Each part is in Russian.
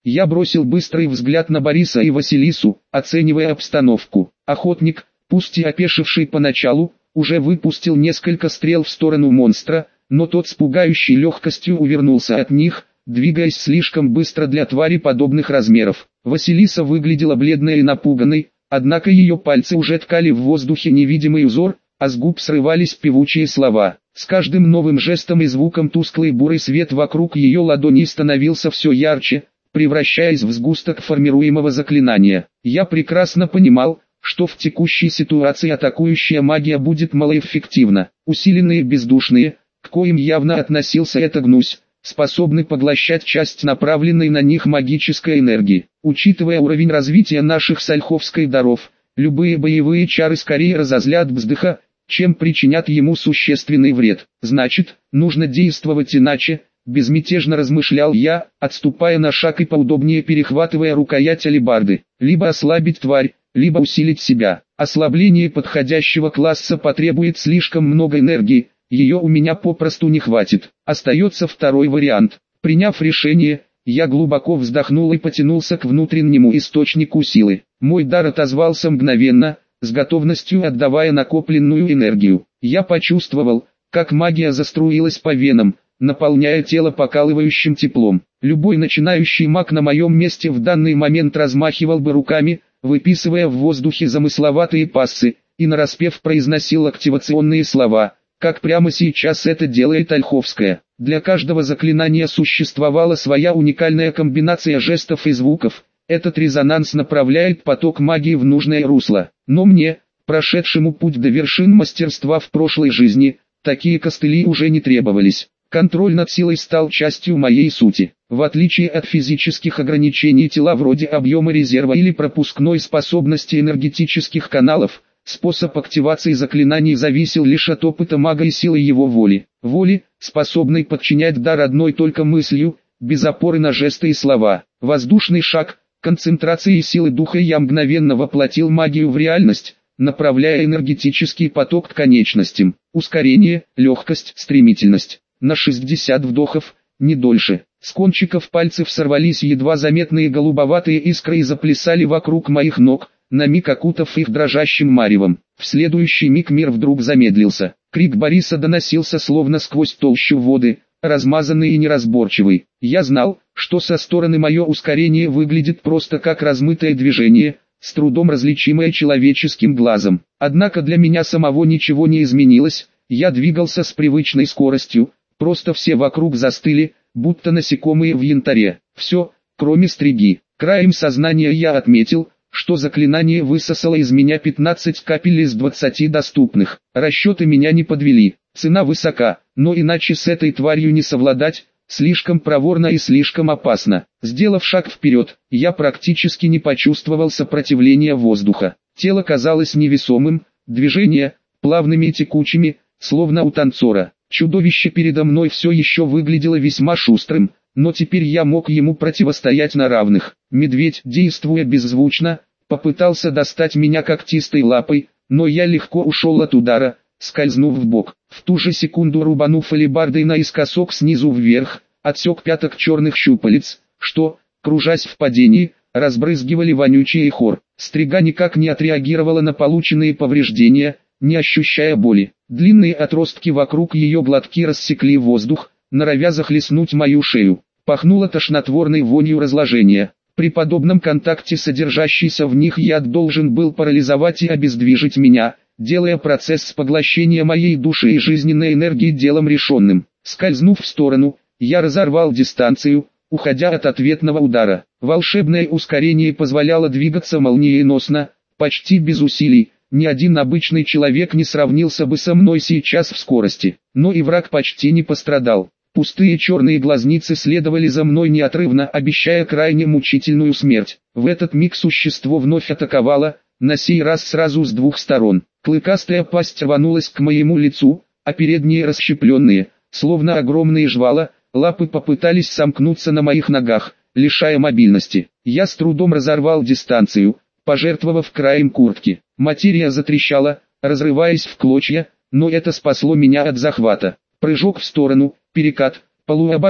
Я бросил быстрый взгляд на Бориса и Василису, оценивая обстановку. Охотник, пусть и опешивший поначалу, уже выпустил несколько стрел в сторону монстра, но тот с пугающей легкостью увернулся от них, двигаясь слишком быстро для твари подобных размеров. Василиса выглядела бледной и напуганной, однако ее пальцы уже ткали в воздухе невидимый узор, а с губ срывались певучие слова. С каждым новым жестом и звуком тусклый бурый свет вокруг ее ладони становился все ярче, превращаясь в сгусток формируемого заклинания. Я прекрасно понимал, что в текущей ситуации атакующая магия будет малоэффективна. Усиленные бездушные, к коим явно относился эта гнусь, способны поглощать часть направленной на них магической энергии. Учитывая уровень развития наших с Ольховской даров, любые боевые чары скорее разозлят Вздыха, чем причинят ему существенный вред. Значит, нужно действовать иначе, безмятежно размышлял я, отступая на шаг и поудобнее перехватывая рукоять алебарды. Либо ослабить тварь, либо усилить себя. Ослабление подходящего класса потребует слишком много энергии, ее у меня попросту не хватит. Остается второй вариант. Приняв решение, я глубоко вздохнул и потянулся к внутреннему источнику силы. Мой дар отозвался мгновенно, с готовностью отдавая накопленную энергию. Я почувствовал, как магия заструилась по венам, наполняя тело покалывающим теплом. Любой начинающий маг на моем месте в данный момент размахивал бы руками, выписывая в воздухе замысловатые пассы, и нараспев произносил активационные слова, как прямо сейчас это делает Ольховская. Для каждого заклинания существовала своя уникальная комбинация жестов и звуков. Этот резонанс направляет поток магии в нужное русло. Но мне, прошедшему путь до вершин мастерства в прошлой жизни, такие костыли уже не требовались. Контроль над силой стал частью моей сути. В отличие от физических ограничений тела вроде объема резерва или пропускной способности энергетических каналов, способ активации заклинаний зависел лишь от опыта мага и силы его воли. Воли, способной подчинять дар одной только мыслью, без опоры на жесты и слова. Воздушный шаг, концентрацией силы духа я мгновенно воплотил магию в реальность, направляя энергетический поток к конечностям. Ускорение, легкость, стремительность. На 60 вдохов, не дольше. С кончиков пальцев сорвались едва заметные голубоватые искры и заплясали вокруг моих ног, на миг окутав их дрожащим маревом. В следующий миг мир вдруг замедлился. Крик Бориса доносился словно сквозь толщу воды, размазанный и неразборчивый. Я знал, что со стороны мое ускорение выглядит просто как размытое движение, с трудом различимое человеческим глазом. Однако для меня самого ничего не изменилось, я двигался с привычной скоростью, просто все вокруг застыли, будто насекомые в янтаре. Все, кроме стриги. Краем сознания я отметил, что заклинание высосало из меня 15 капель из 20 доступных. Расчеты меня не подвели. Цена высока, но иначе с этой тварью не совладать, слишком проворно и слишком опасно. Сделав шаг вперед, я практически не почувствовал сопротивления воздуха. Тело казалось невесомым, движения плавными и текучими, словно у танцора. Чудовище передо мной все еще выглядело весьма шустрым, но теперь я мог ему противостоять на равных. Медведь, действуя беззвучно, попытался достать меня когтистой лапой, но я легко ушел от удара, скользнув в бок. В ту же секунду рубанув алебардой наискосок снизу вверх, отсек пяток черных щупалец, что, кружась в падении, разбрызгивали вонючий хор. Стрига никак не отреагировала на полученные повреждения, не ощущая боли. Длинные отростки вокруг ее глотки рассекли воздух, норовя захлестнуть мою шею. Пахнуло тошнотворной вонью разложения. При подобном контакте содержащийся в них яд должен был парализовать и обездвижить меня, делая процесс поглощения моей души и жизненной энергии делом решенным. Скользнув в сторону, я разорвал дистанцию, уходя от ответного удара. Волшебное ускорение позволяло двигаться молниеносно, почти без усилий. Ни один обычный человек не сравнился бы со мной сейчас в скорости, но и враг почти не пострадал. Пустые черные глазницы следовали за мной неотрывно, обещая крайне мучительную смерть. В этот миг существо вновь атаковало, на сей раз сразу с двух сторон. Клыкастая пасть рванулась к моему лицу, а передние расщепленные, словно огромные жвала, лапы попытались сомкнуться на моих ногах, лишая мобильности. Я с трудом разорвал дистанцию, пожертвовав краем куртки. Материя затрещала, разрываясь в клочья, но это спасло меня от захвата. Прыжок в сторону, перекат, полуоборот,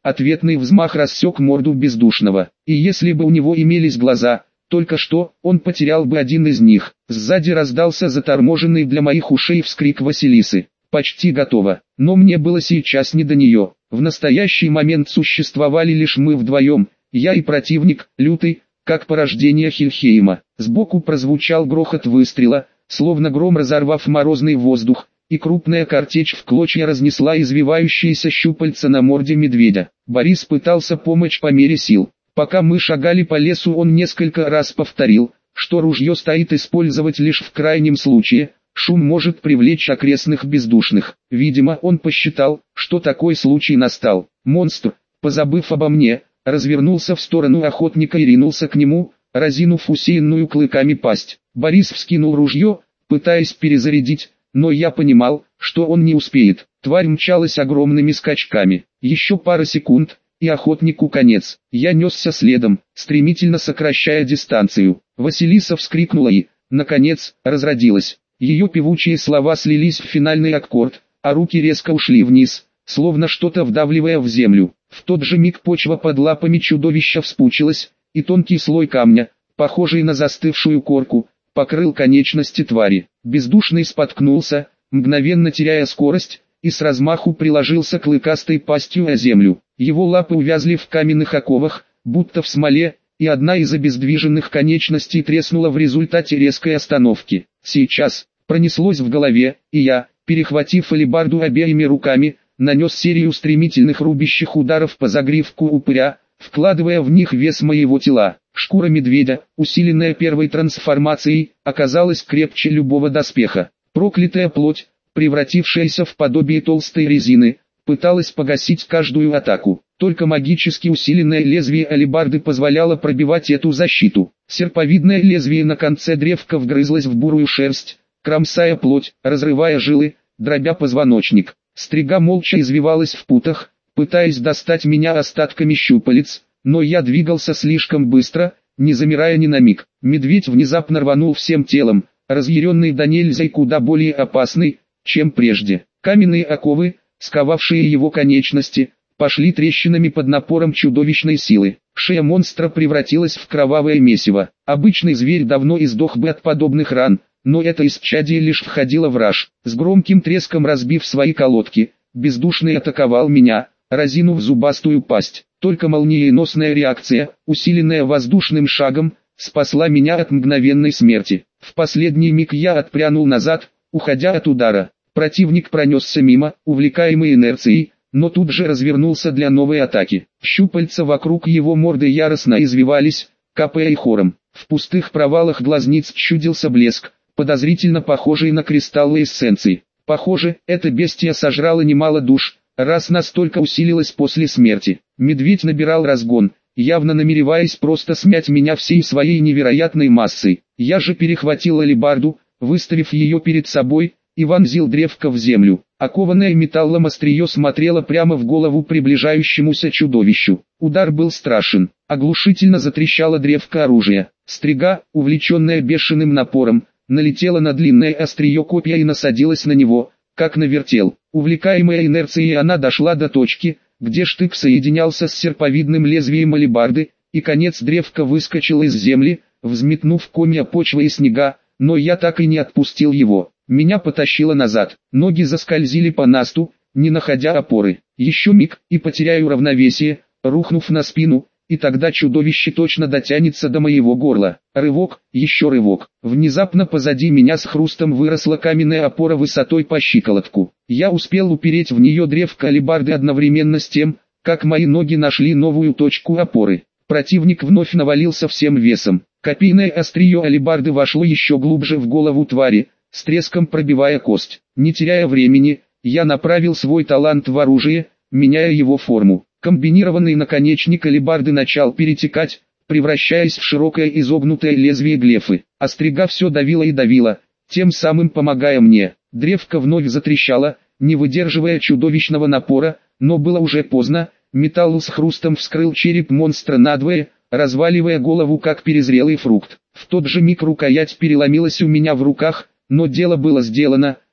ответный взмах рассек морду бездушного. И если бы у него имелись глаза, только что, он потерял бы один из них. Сзади раздался заторможенный для моих ушей вскрик Василисы. Почти готово, но мне было сейчас не до нее. В настоящий момент существовали лишь мы вдвоем, я и противник, лютый, как порождение Хельхейма. Сбоку прозвучал грохот выстрела, словно гром разорвав морозный воздух, и крупная картечь в клочья разнесла извивающиеся щупальца на морде медведя. Борис пытался помочь по мере сил. Пока мы шагали по лесу, он несколько раз повторил, что ружье стоит использовать лишь в крайнем случае. Шум может привлечь окрестных бездушных. Видимо, он посчитал, что такой случай настал. Монстр, позабыв обо мне, развернулся в сторону охотника и ринулся к нему, разинув усеянную клыками пасть. Борис вскинул ружье, пытаясь перезарядить, но я понимал, что он не успеет. Тварь мчалась огромными скачками. Еще пара секунд, и охотнику конец. Я несся следом, стремительно сокращая дистанцию. Василиса вскрикнула и, наконец, разродилась. Ее певучие слова слились в финальный аккорд, а руки резко ушли вниз, словно что-то вдавливая в землю. В тот же миг почва под лапами чудовища вспучилась, и тонкий слой камня, похожий на застывшую корку, покрыл конечности твари. Бездушный споткнулся, мгновенно теряя скорость, и с размаху приложился клыкастой пастью о землю. Его лапы увязли в каменных оковах, будто в смоле, и одна из обездвиженных конечностей треснула в результате резкой остановки. Сейчас, пронеслось в голове, и я, перехватив алебарду обеими руками, нанес серию стремительных рубящих ударов по загривку упыря, вкладывая в них вес моего тела. Шкура медведя, усиленная первой трансформацией, оказалась крепче любого доспеха. Проклятая плоть, превратившаяся в подобие толстой резины, пыталась погасить каждую атаку. Только магически усиленное лезвие алебарды позволяло пробивать эту защиту. Серповидное лезвие на конце древка вгрызлось в бурую шерсть, кромсая плоть, разрывая жилы, дробя позвоночник. Стрига молча извивалась в путах, пытаясь достать меня остатками щупалец, но я двигался слишком быстро, не замирая ни на миг. Медведь внезапно рванул всем телом, разъяренный до нельзя и куда более опасный, чем прежде. Каменные оковы, сковавшие его конечности, пошли трещинами под напором чудовищной силы. Шея монстра превратилась в кровавое месиво. Обычный зверь давно издох бы от подобных ран, но это исчадие лишь входило в раж. С громким треском разбив свои колодки, бездушный атаковал меня, разинув зубастую пасть. Только молниеносная реакция, усиленная воздушным шагом, спасла меня от мгновенной смерти. В последний миг я отпрянул назад, уходя от удара. Противник пронесся мимо, увлекаемый инерцией, но тут же развернулся для новой атаки. Щупальца вокруг его морды яростно извивались, капая хором. В пустых провалах глазниц чудился блеск, подозрительно похожий на кристаллы эссенции. Похоже, это бестия сожрало немало душ, раз настолько усилилась после смерти. Медведь набирал разгон, явно намереваясь просто смять меня всей своей невероятной массой. Я же перехватил алебарду, выставив ее перед собой, и вонзил древко в землю. Окованное металлом острие смотрело прямо в голову приближающемуся чудовищу. Удар был страшен. Оглушительно затрещало древко оружия. Стрига, увлеченная бешеным напором, налетела на длинное острие копья и насадилась на него, как на вертел. Увлекаемая инерцией она дошла до точки, где штык соединялся с серповидным лезвием алебарды, и конец древка выскочил из земли, взметнув комья почвы и снега, но я так и не отпустил его. Меня потащило назад, ноги заскользили по насту, не находя опоры. Еще миг, и потеряю равновесие, рухнув на спину, и тогда чудовище точно дотянется до моего горла. Рывок, еще рывок. Внезапно позади меня с хрустом выросла каменная опора высотой по щиколотку. Я успел упереть в нее древко алебарды одновременно с тем, как мои ноги нашли новую точку опоры. Противник вновь навалился всем весом. Копейное острие алебарды вошло еще глубже в голову твари, с треском пробивая кость. Не теряя времени, я направил свой талант в оружие, меняя его форму. Комбинированный наконечник алебарды начал перетекать, превращаясь в широкое изогнутое лезвие глефы. Острига все давила и давила, тем самым помогая мне. Древко вновь затрещало, не выдерживая чудовищного напора, но было уже поздно. Металл с хрустом вскрыл череп монстра надвое, разваливая голову как перезрелый фрукт. В тот же миг рукоять переломилась у меня в руках, но дело было сделано.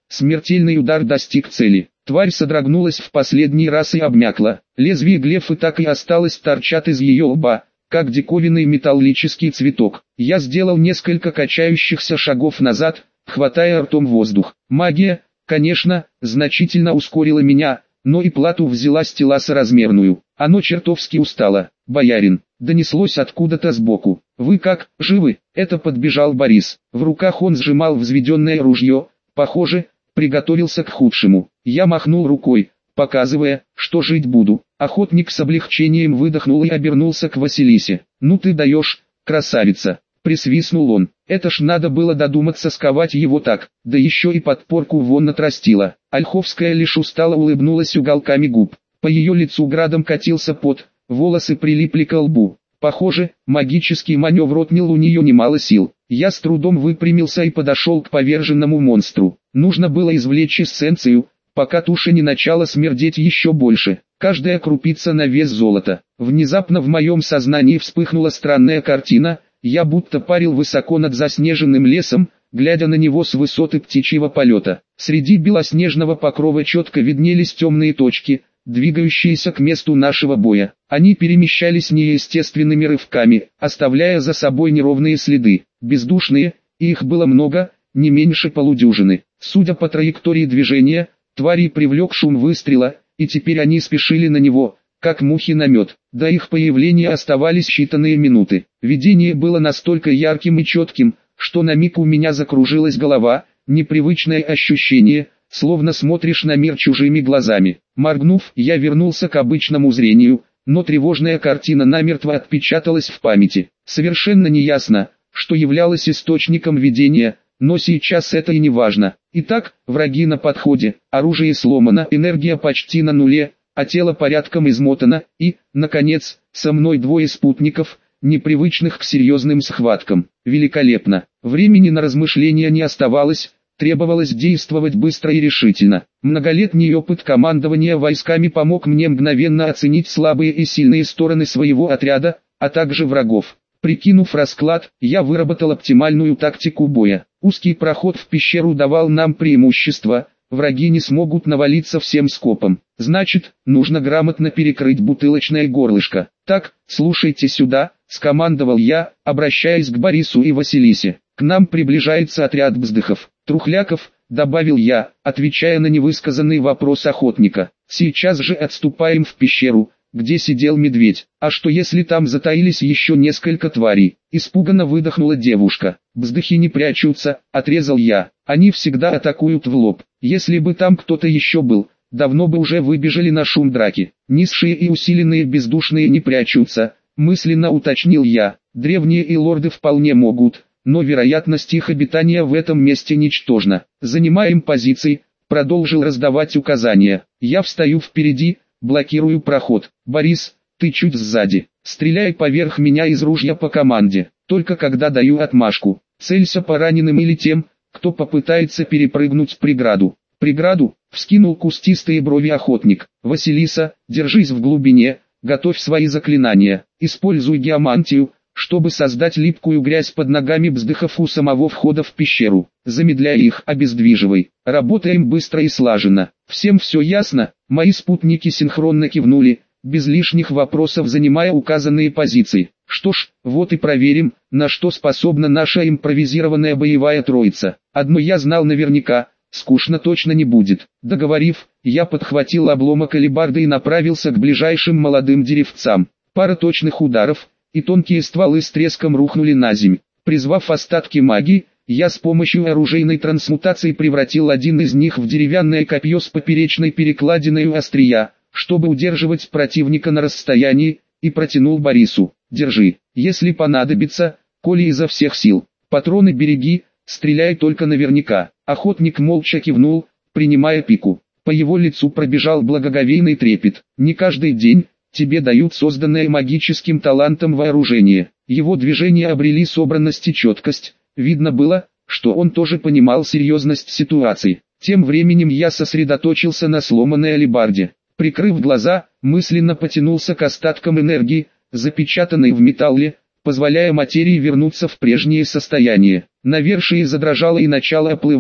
Смертельный удар достиг цели. Тварь содрогнулась в последний раз и обмякла. Лезвие глефы так и осталось торчать из ее лба, как диковинный металлический цветок. Я сделал несколько качающихся шагов назад, хватая ртом воздух. Магия, конечно, значительно ускорила меня, но и плату взяла с тела соразмерную. Оно чертовски устало. «Боярин», донеслось откуда-то сбоку. «Вы как, живы?» Это подбежал Борис. В руках он сжимал взведенное ружье, похоже, приготовился к худшему. Я махнул рукой, показывая, что жить буду. Охотник с облегчением выдохнул и обернулся к Василисе. «Ну ты даешь, красавица!» Присвистнул он. Это ж надо было додуматься сковать его так, да еще и подпорку вон отрастила. Ольховская лишь устало улыбнулась уголками губ. По ее лицу градом катился пот, волосы прилипли к лбу. Похоже, магический маневр отнял у нее немало сил. Я с трудом выпрямился и подошел к поверженному монстру. Нужно было извлечь эссенцию, пока туша не начала смердеть еще больше. Каждая крупица на вес золота. Внезапно в моем сознании вспыхнула странная картина. Я будто парил высоко над заснеженным лесом, глядя на него с высоты птичьего полета. Среди белоснежного покрова четко виднелись темные точки, двигающиеся к месту нашего боя. Они перемещались неестественными рывками, оставляя за собой неровные следы. Бездушные, и их было много, не меньше полудюжины. Судя по траектории движения, твари привлек шум выстрела, и теперь они спешили на него, как мухи на мед. До их появления оставались считанные минуты. Видение было настолько ярким и четким, что на миг у меня закружилась голова, непривычное ощущение, словно смотришь на мир чужими глазами. Моргнув, я вернулся к обычному зрению, но тревожная картина намертво отпечаталась в памяти. Совершенно неясно, что являлось источником видения, но сейчас это и не важно. Итак, враги на подходе, оружие сломано, энергия почти на нуле, а тело порядком измотано, и, наконец, со мной двое спутников, непривычных к серьезным схваткам. Великолепно. Времени на размышления не оставалось, требовалось действовать быстро и решительно. Многолетний опыт командования войсками помог мне мгновенно оценить слабые и сильные стороны своего отряда, а также врагов. Прикинув расклад, я выработал оптимальную тактику боя. Узкий проход в пещеру давал нам преимущество, враги не смогут навалиться всем скопом. Значит, нужно грамотно перекрыть бутылочное горлышко. Так, слушайте сюда, скомандовал я, обращаясь к Борису и Василисе. К нам приближается отряд бздыхов, трухляков, добавил я, отвечая на невысказанный вопрос охотника. Сейчас же отступаем в пещеру, где сидел медведь. А что если там затаились еще несколько тварей? Испуганно выдохнула девушка. Бздыхи не прячутся, отрезал я. Они всегда атакуют в лоб. Если бы там кто-то еще был, давно бы уже выбежали на шум драки. Низшие и усиленные бездушные не прячутся, мысленно уточнил я. Древние и лорды вполне могут, но вероятность их обитания в этом месте ничтожна. Занимаем позиции, продолжил раздавать указания. Я встаю впереди, блокирую проход. Борис, ты чуть сзади. Стреляй поверх меня из ружья по команде. Только когда даю отмашку. Целься по раненым или тем, кто попытается перепрыгнуть преграду. Преграду? Вскинул кустистые брови охотник. Василиса, держись в глубине, готовь свои заклинания. Используй геомантию, чтобы создать липкую грязь под ногами бздыхов у самого входа в пещеру. Замедляй их, обездвиживай. Работаем быстро и слаженно. Всем все ясно? Мои спутники синхронно кивнули, без лишних вопросов занимая указанные позиции. Что ж, вот и проверим, на что способна наша импровизированная боевая троица. Одно я знал наверняка, скучно точно не будет. Договорив, я подхватил обломок алебарды и направился к ближайшим молодым деревцам. Пара точных ударов, и тонкие стволы с треском рухнули на земь. Призвав остатки магии, я с помощью оружейной трансмутации превратил один из них в деревянное копье с поперечной перекладиной у острия, чтобы удерживать противника на расстоянии, и протянул Борису. Держи, если понадобится, коли изо всех сил. Патроны береги, стреляй только наверняка. Охотник молча кивнул, принимая пику. По его лицу пробежал благоговейный трепет. Не каждый день тебе дают созданное магическим талантом вооружение. Его движения обрели собранность и четкость. Видно было, что он тоже понимал серьезность ситуации. Тем временем я сосредоточился на сломанной алебарде. Прикрыв глаза, мысленно потянулся к остаткам энергии, запечатанной в металле, позволяя материи вернуться в прежнее состояние. Навершие задрожало и начало оплывать,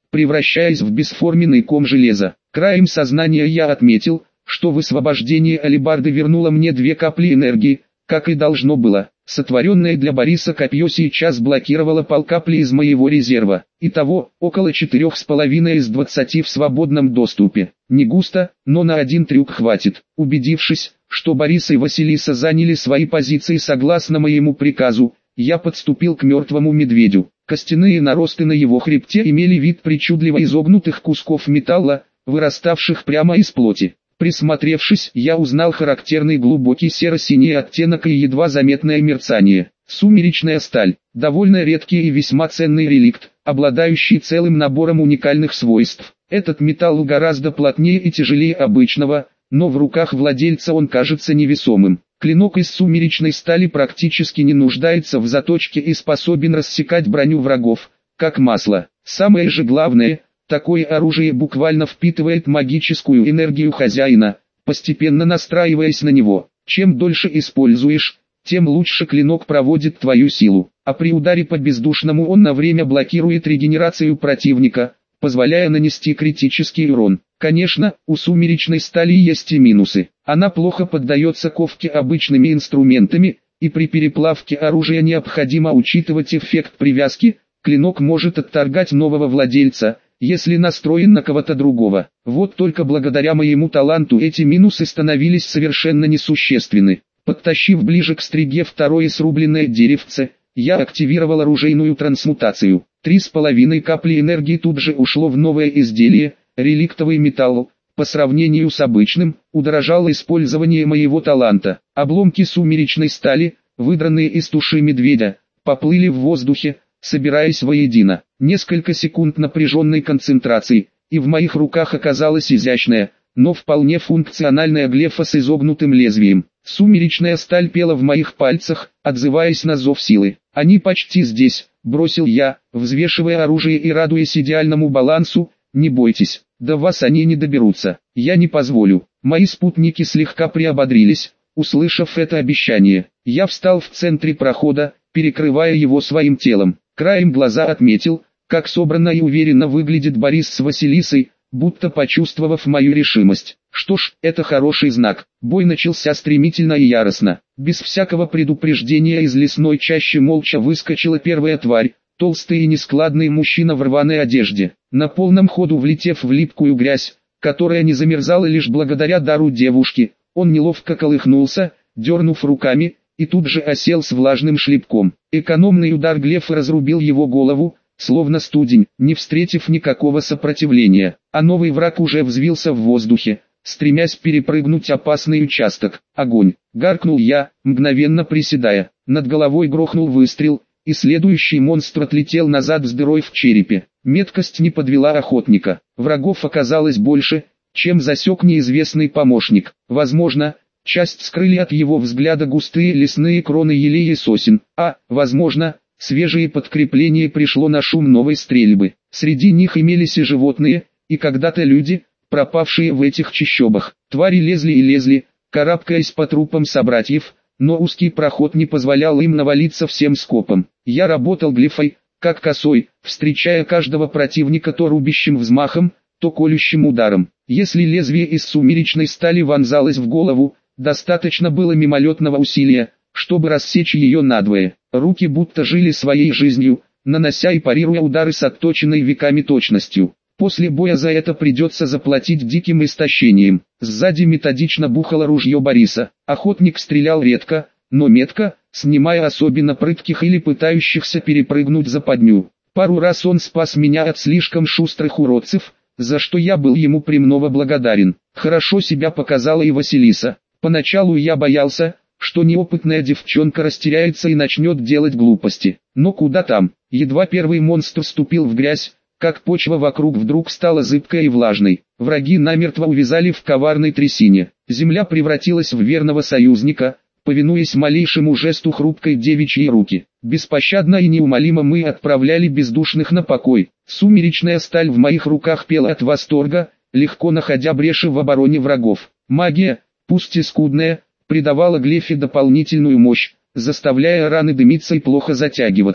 превращаясь в бесформенный ком железа. Краем сознания я отметил, что высвобождение алебарды вернуло мне 2 капли энергии, как и должно было. Сотворенное для Бориса копье сейчас блокировало полкапли из моего резерва. Итого, около 4,5 из 20 в свободном доступе. Не густо, но на один трюк хватит. Убедившись, что Борис и Василиса заняли свои позиции согласно моему приказу, я подступил к мертвому медведю. Костяные наросты на его хребте имели вид причудливо изогнутых кусков металла, выраставших прямо из плоти. Присмотревшись, я узнал характерный глубокий серо-синий оттенок и едва заметное мерцание. Сумеречная сталь, довольно редкий и весьма ценный реликт, обладающий целым набором уникальных свойств. Этот металл гораздо плотнее и тяжелее обычного, но в руках владельца он кажется невесомым. Клинок из сумеречной стали практически не нуждается в заточке и способен рассекать броню врагов, как масло. Самое же главное, такое оружие буквально впитывает магическую энергию хозяина, постепенно настраиваясь на него. Чем дольше используешь, тем лучше клинок проводит твою силу, а при ударе по бездушному он на время блокирует регенерацию противника, позволяя нанести критический урон. Конечно, у сумеречной стали есть и минусы. Она плохо поддается ковке обычными инструментами, и при переплавке оружия необходимо учитывать эффект привязки. Клинок может отторгать нового владельца, если настроен на кого-то другого. Вот только благодаря моему таланту эти минусы становились совершенно несущественны. Подтащив ближе к стриге второе срубленное деревце, я активировал оружейную трансмутацию. 3,5 капли энергии тут же ушло в новое изделие, реликтовый металл. По сравнению с обычным, удорожало использование моего таланта. Обломки сумеречной стали, выдранные из туши медведя, поплыли в воздухе, собираясь воедино. Несколько секунд напряженной концентрации, и в моих руках оказалась изящная, но вполне функциональная глефа с изогнутым лезвием. Сумеречная сталь пела в моих пальцах, отзываясь на зов силы. «Они почти здесь», — бросил я, взвешивая оружие и радуясь идеальному балансу. «Не бойтесь, до вас они не доберутся, я не позволю». Мои спутники слегка приободрились, услышав это обещание. Я встал в центре прохода, перекрывая его своим телом. Краем глаза отметил, как собранно и уверенно выглядит Борис с Василисой, будто почувствовав мою решимость. Что ж, это хороший знак. Бой начался стремительно и яростно. Без всякого предупреждения из лесной чащи молча выскочила первая тварь, толстый и нескладный мужчина в рваной одежде. На полном ходу влетев в липкую грязь, которая не замерзала лишь благодаря дару девушки, он неловко колыхнулся, дернув руками, и тут же осел с влажным шлепком. Экономный удар глефа разрубил его голову, словно студень, не встретив никакого сопротивления. А новый враг уже взвился в воздухе, стремясь перепрыгнуть опасный участок. «Огонь!» — гаркнул я, мгновенно приседая. Над головой грохнул выстрел, и следующий монстр отлетел назад с дырой в черепе. Меткость не подвела охотника. Врагов оказалось больше, чем засек неизвестный помощник. Возможно, часть скрыли от его взгляда густые лесные кроны елей и сосен, а, возможно, свежее подкрепление пришло на шум новой стрельбы. Среди них имелись и животные, и когда-то люди, пропавшие в этих чащобах. Твари лезли и лезли, карабкаясь по трупам собратьев, но узкий проход не позволял им навалиться всем скопом. Я работал глифой, как косой, встречая каждого противника то рубящим взмахом, то колющим ударом. Если лезвие из сумеречной стали вонзалось в голову, достаточно было мимолетного усилия, чтобы рассечь ее надвое. Руки будто жили своей жизнью, нанося и парируя удары с отточенной веками точностью. После боя за это придется заплатить диким истощением. Сзади методично бухало ружье Бориса. Охотник стрелял редко, но метко, снимая особенно прытких или пытающихся перепрыгнуть западню. Пару раз он спас меня от слишком шустрых уродцев, за что я был ему премного благодарен. Хорошо себя показала и Василиса. Поначалу я боялся, что неопытная девчонка растеряется и начнет делать глупости. Но куда там, едва первый монстр ступил в грязь, как почва вокруг вдруг стала зыбкой и влажной. Враги намертво увязали в коварной трясине. Земля превратилась в верного союзника, повинуясь малейшему жесту хрупкой девичьей руки. Беспощадно и неумолимо мы отправляли бездушных на покой. Сумеречная сталь в моих руках пела от восторга, легко находя бреши в обороне врагов. Магия, пусть и скудная, придавала глефе дополнительную мощь, заставляя раны дымиться и плохо затягиваться.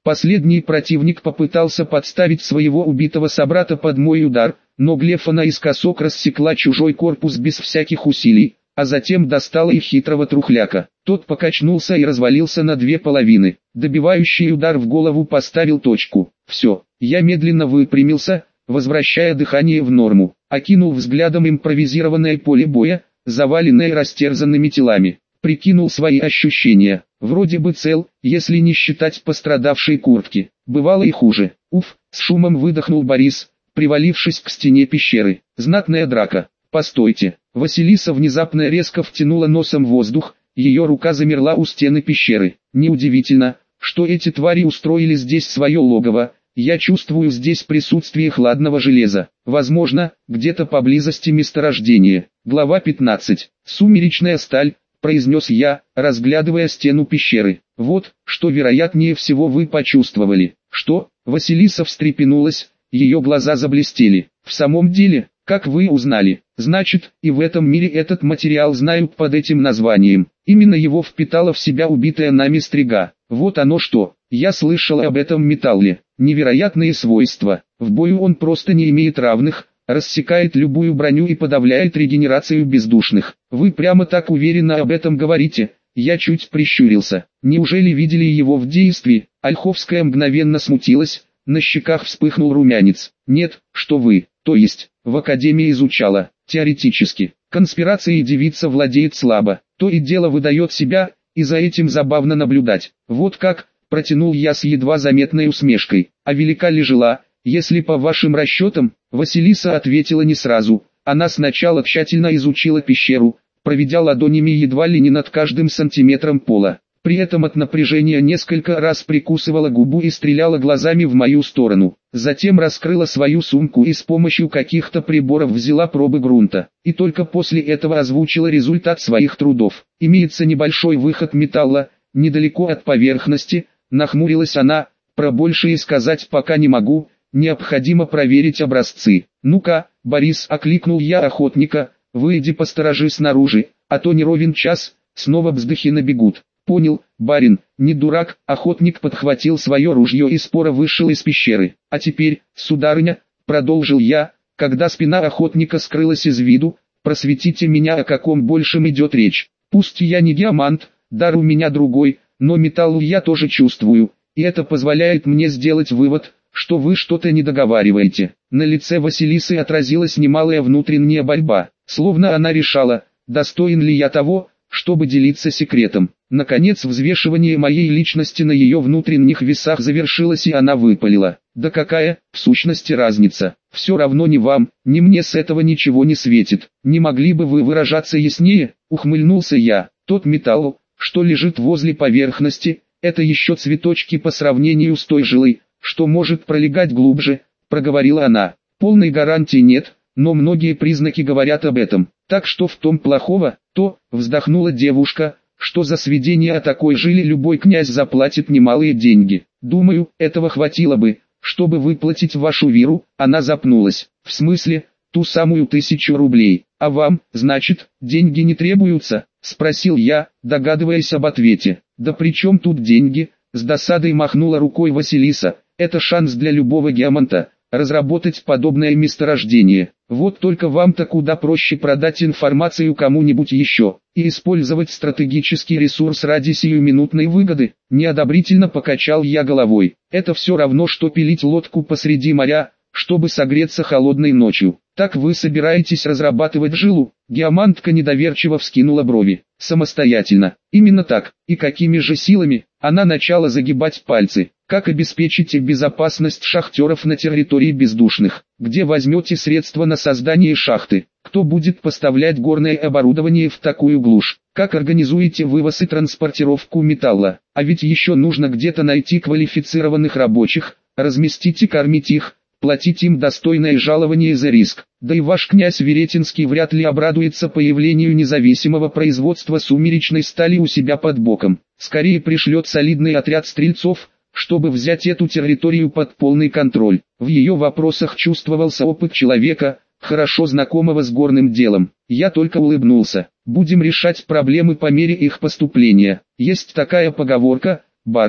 Последний противник попытался подставить своего убитого собрата под мой удар, но Глефа наискосок рассекла чужой корпус без всяких усилий, а затем достала и хитрого трухляка. Тот покачнулся и развалился на две половины. Добивающий удар в голову поставил точку. Все, я медленно выпрямился, возвращая дыхание в норму, окинул взглядом импровизированное поле боя, заваленное растерзанными телами. Прикинул свои ощущения. Вроде бы цел, если не считать пострадавшей куртки. Бывало и хуже. Уф, с шумом выдохнул Борис, привалившись к стене пещеры. Знатная драка. Постойте. Василиса внезапно резко втянула носом воздух, ее рука замерла у стены пещеры. Неудивительно, что эти твари устроили здесь свое логово. Я чувствую здесь присутствие хладного железа. Возможно, где-то поблизости месторождение. Глава 15. Сумеречная сталь, произнес я, разглядывая стену пещеры. Вот, что вероятнее всего вы почувствовали. Что? Василиса встрепенулась, ее глаза заблестели. В самом деле, как вы узнали? Значит, и в этом мире этот материал знают под этим названием. Именно его впитала в себя убитая нами стрига. Вот оно что. Я слышал об этом металле. Невероятные свойства. В бою он просто не имеет равных. Рассекает любую броню и подавляет регенерацию бездушных. Вы прямо так уверенно об этом говорите. Я чуть прищурился. Неужели видели его в действии? Ольховская мгновенно смутилась, на щеках вспыхнул румянец. Нет, что вы, то есть, в академии изучала, теоретически. Конспирацией девица владеет слабо, то и дело выдает себя, и за этим забавно наблюдать. Вот как, протянул я с едва заметной усмешкой. А велика ли жила? Если по вашим расчетам, Василиса ответила не сразу. Она сначала тщательно изучила пещеру, проведя ладонями едва ли не над каждым сантиметром пола. При этом от напряжения несколько раз прикусывала губу и стреляла глазами в мою сторону. Затем раскрыла свою сумку и с помощью каких-то приборов взяла пробы грунта. И только после этого озвучила результат своих трудов. Имеется небольшой выход металла, недалеко от поверхности. Нахмурилась она, про большее сказать пока не могу. Необходимо проверить образцы. Ну-ка, Борис, окликнул я охотника, выйди посторожи снаружи, а то не ровен час, снова вздохи набегут. Понял, барин, не дурак, охотник подхватил свое ружье и споро вышел из пещеры. А теперь, сударыня, продолжил я, когда спина охотника скрылась из виду, просветите меня, о каком большем идет речь. Пусть я не геомант, дар у меня другой, но металл я тоже чувствую, и это позволяет мне сделать вывод, что вы что-то не договариваете. На лице Василисы отразилась немалая внутренняя борьба, словно она решала, достоин ли я того, чтобы делиться секретом. Наконец взвешивание моей личности на ее внутренних весах завершилось и она выпалила. Да какая, в сущности, разница? Все равно ни вам, ни мне с этого ничего не светит. Не могли бы вы выражаться яснее? Ухмыльнулся я. Тот металл, что лежит возле поверхности, это еще цветочки по сравнению с той жилой, что может пролегать глубже, проговорила она. Полной гарантии нет, но многие признаки говорят об этом. Так что в том плохого, то, вздохнула девушка, что за сведения о такой жиле любой князь заплатит немалые деньги. Думаю, этого хватило бы, чтобы выплатить вашу виру. Она запнулась. В смысле, ту самую 1000 рублей. А вам, значит, деньги не требуются? Спросил я, догадываясь об ответе. Да при чем тут деньги? С досадой махнула рукой Василиса. Это шанс для любого геоманта, разработать подобное месторождение. Вот только вам-то куда проще продать информацию кому-нибудь еще, и использовать стратегический ресурс ради сиюминутной выгоды. Неодобрительно покачал я головой. Это все равно, что пилить лодку посреди моря, чтобы согреться холодной ночью. Так вы собираетесь разрабатывать жилу? Геомантка недоверчиво вскинула брови. Самостоятельно. Именно так. И какими же силами? Она начала загибать пальцы. Как обеспечите безопасность шахтеров на территории бездушных? Где возьмете средства на создание шахты? Кто будет поставлять горное оборудование в такую глушь? Как организуете вывоз и транспортировку металла? А ведь еще нужно где-то найти квалифицированных рабочих, разместить и кормить их, платить им достойное жалование за риск. Да и ваш князь Веретенский вряд ли обрадуется появлению независимого производства сумеречной стали у себя под боком. Скорее пришлет солидный отряд стрельцов, чтобы взять эту территорию под полный контроль. В ее вопросах чувствовался опыт человека, хорошо знакомого с горным делом. Я только улыбнулся. Будем решать проблемы по мере их поступления. Есть такая поговорка, барышня,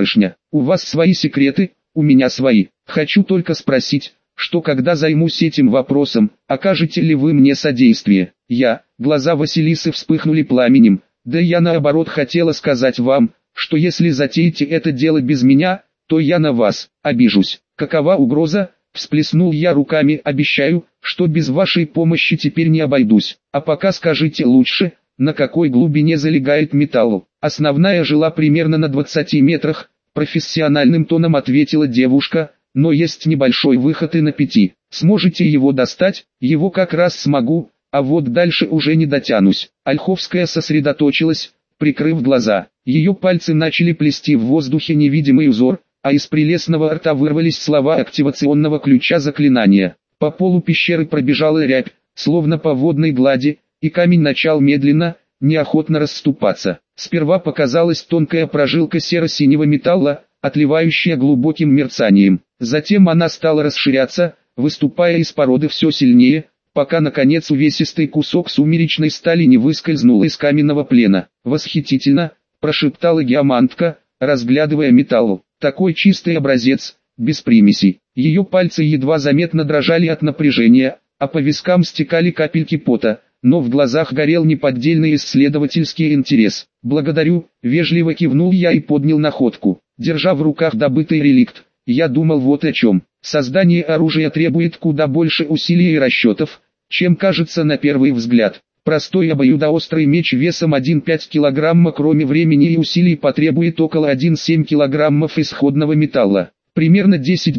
У вас свои секреты, у меня свои. Хочу только спросить, что когда займусь этим вопросом, окажете ли вы мне содействие? Глаза Василисы вспыхнули пламенем. Да я наоборот хотела сказать вам, что если затеете это дело без меня, то я на вас обижусь. Какова угроза? Всплеснул я руками. Обещаю, что без вашей помощи теперь не обойдусь. А пока скажите лучше, на какой глубине залегает металл? Основная жила примерно на 20 метрах, профессиональным тоном ответила девушка, но есть небольшой выход и на 5. Сможете его достать? Его как раз смогу, а вот дальше уже не дотянусь. Ольховская сосредоточилась, прикрыв глаза. Ее пальцы начали плести в воздухе невидимый узор, а из прелестного рта вырвались слова активационного ключа заклинания. По полу пещеры пробежала рябь, словно по водной глади, и камень начал медленно, неохотно расступаться. Сперва показалась тонкая прожилка серо-синего металла, отливающая глубоким мерцанием. Затем она стала расширяться, выступая из породы все сильнее, пока наконец увесистый кусок сумеречной стали не выскользнул из каменного плена. «Восхитительно!» – прошептала геомантка, разглядывая металл. «Такой чистый образец, без примесей». Ее пальцы едва заметно дрожали от напряжения, а по вискам стекали капельки пота, но в глазах горел неподдельный исследовательский интерес. «Благодарю», – вежливо кивнул я и поднял находку. Держа в руках добытый реликт, я думал вот о чем. Создание оружия требует куда больше усилий и расчетов, чем кажется на первый взгляд. Простой обоюдоострый меч весом 1,5 кг кроме времени и усилий потребует около 1,7 кг исходного металла. Примерно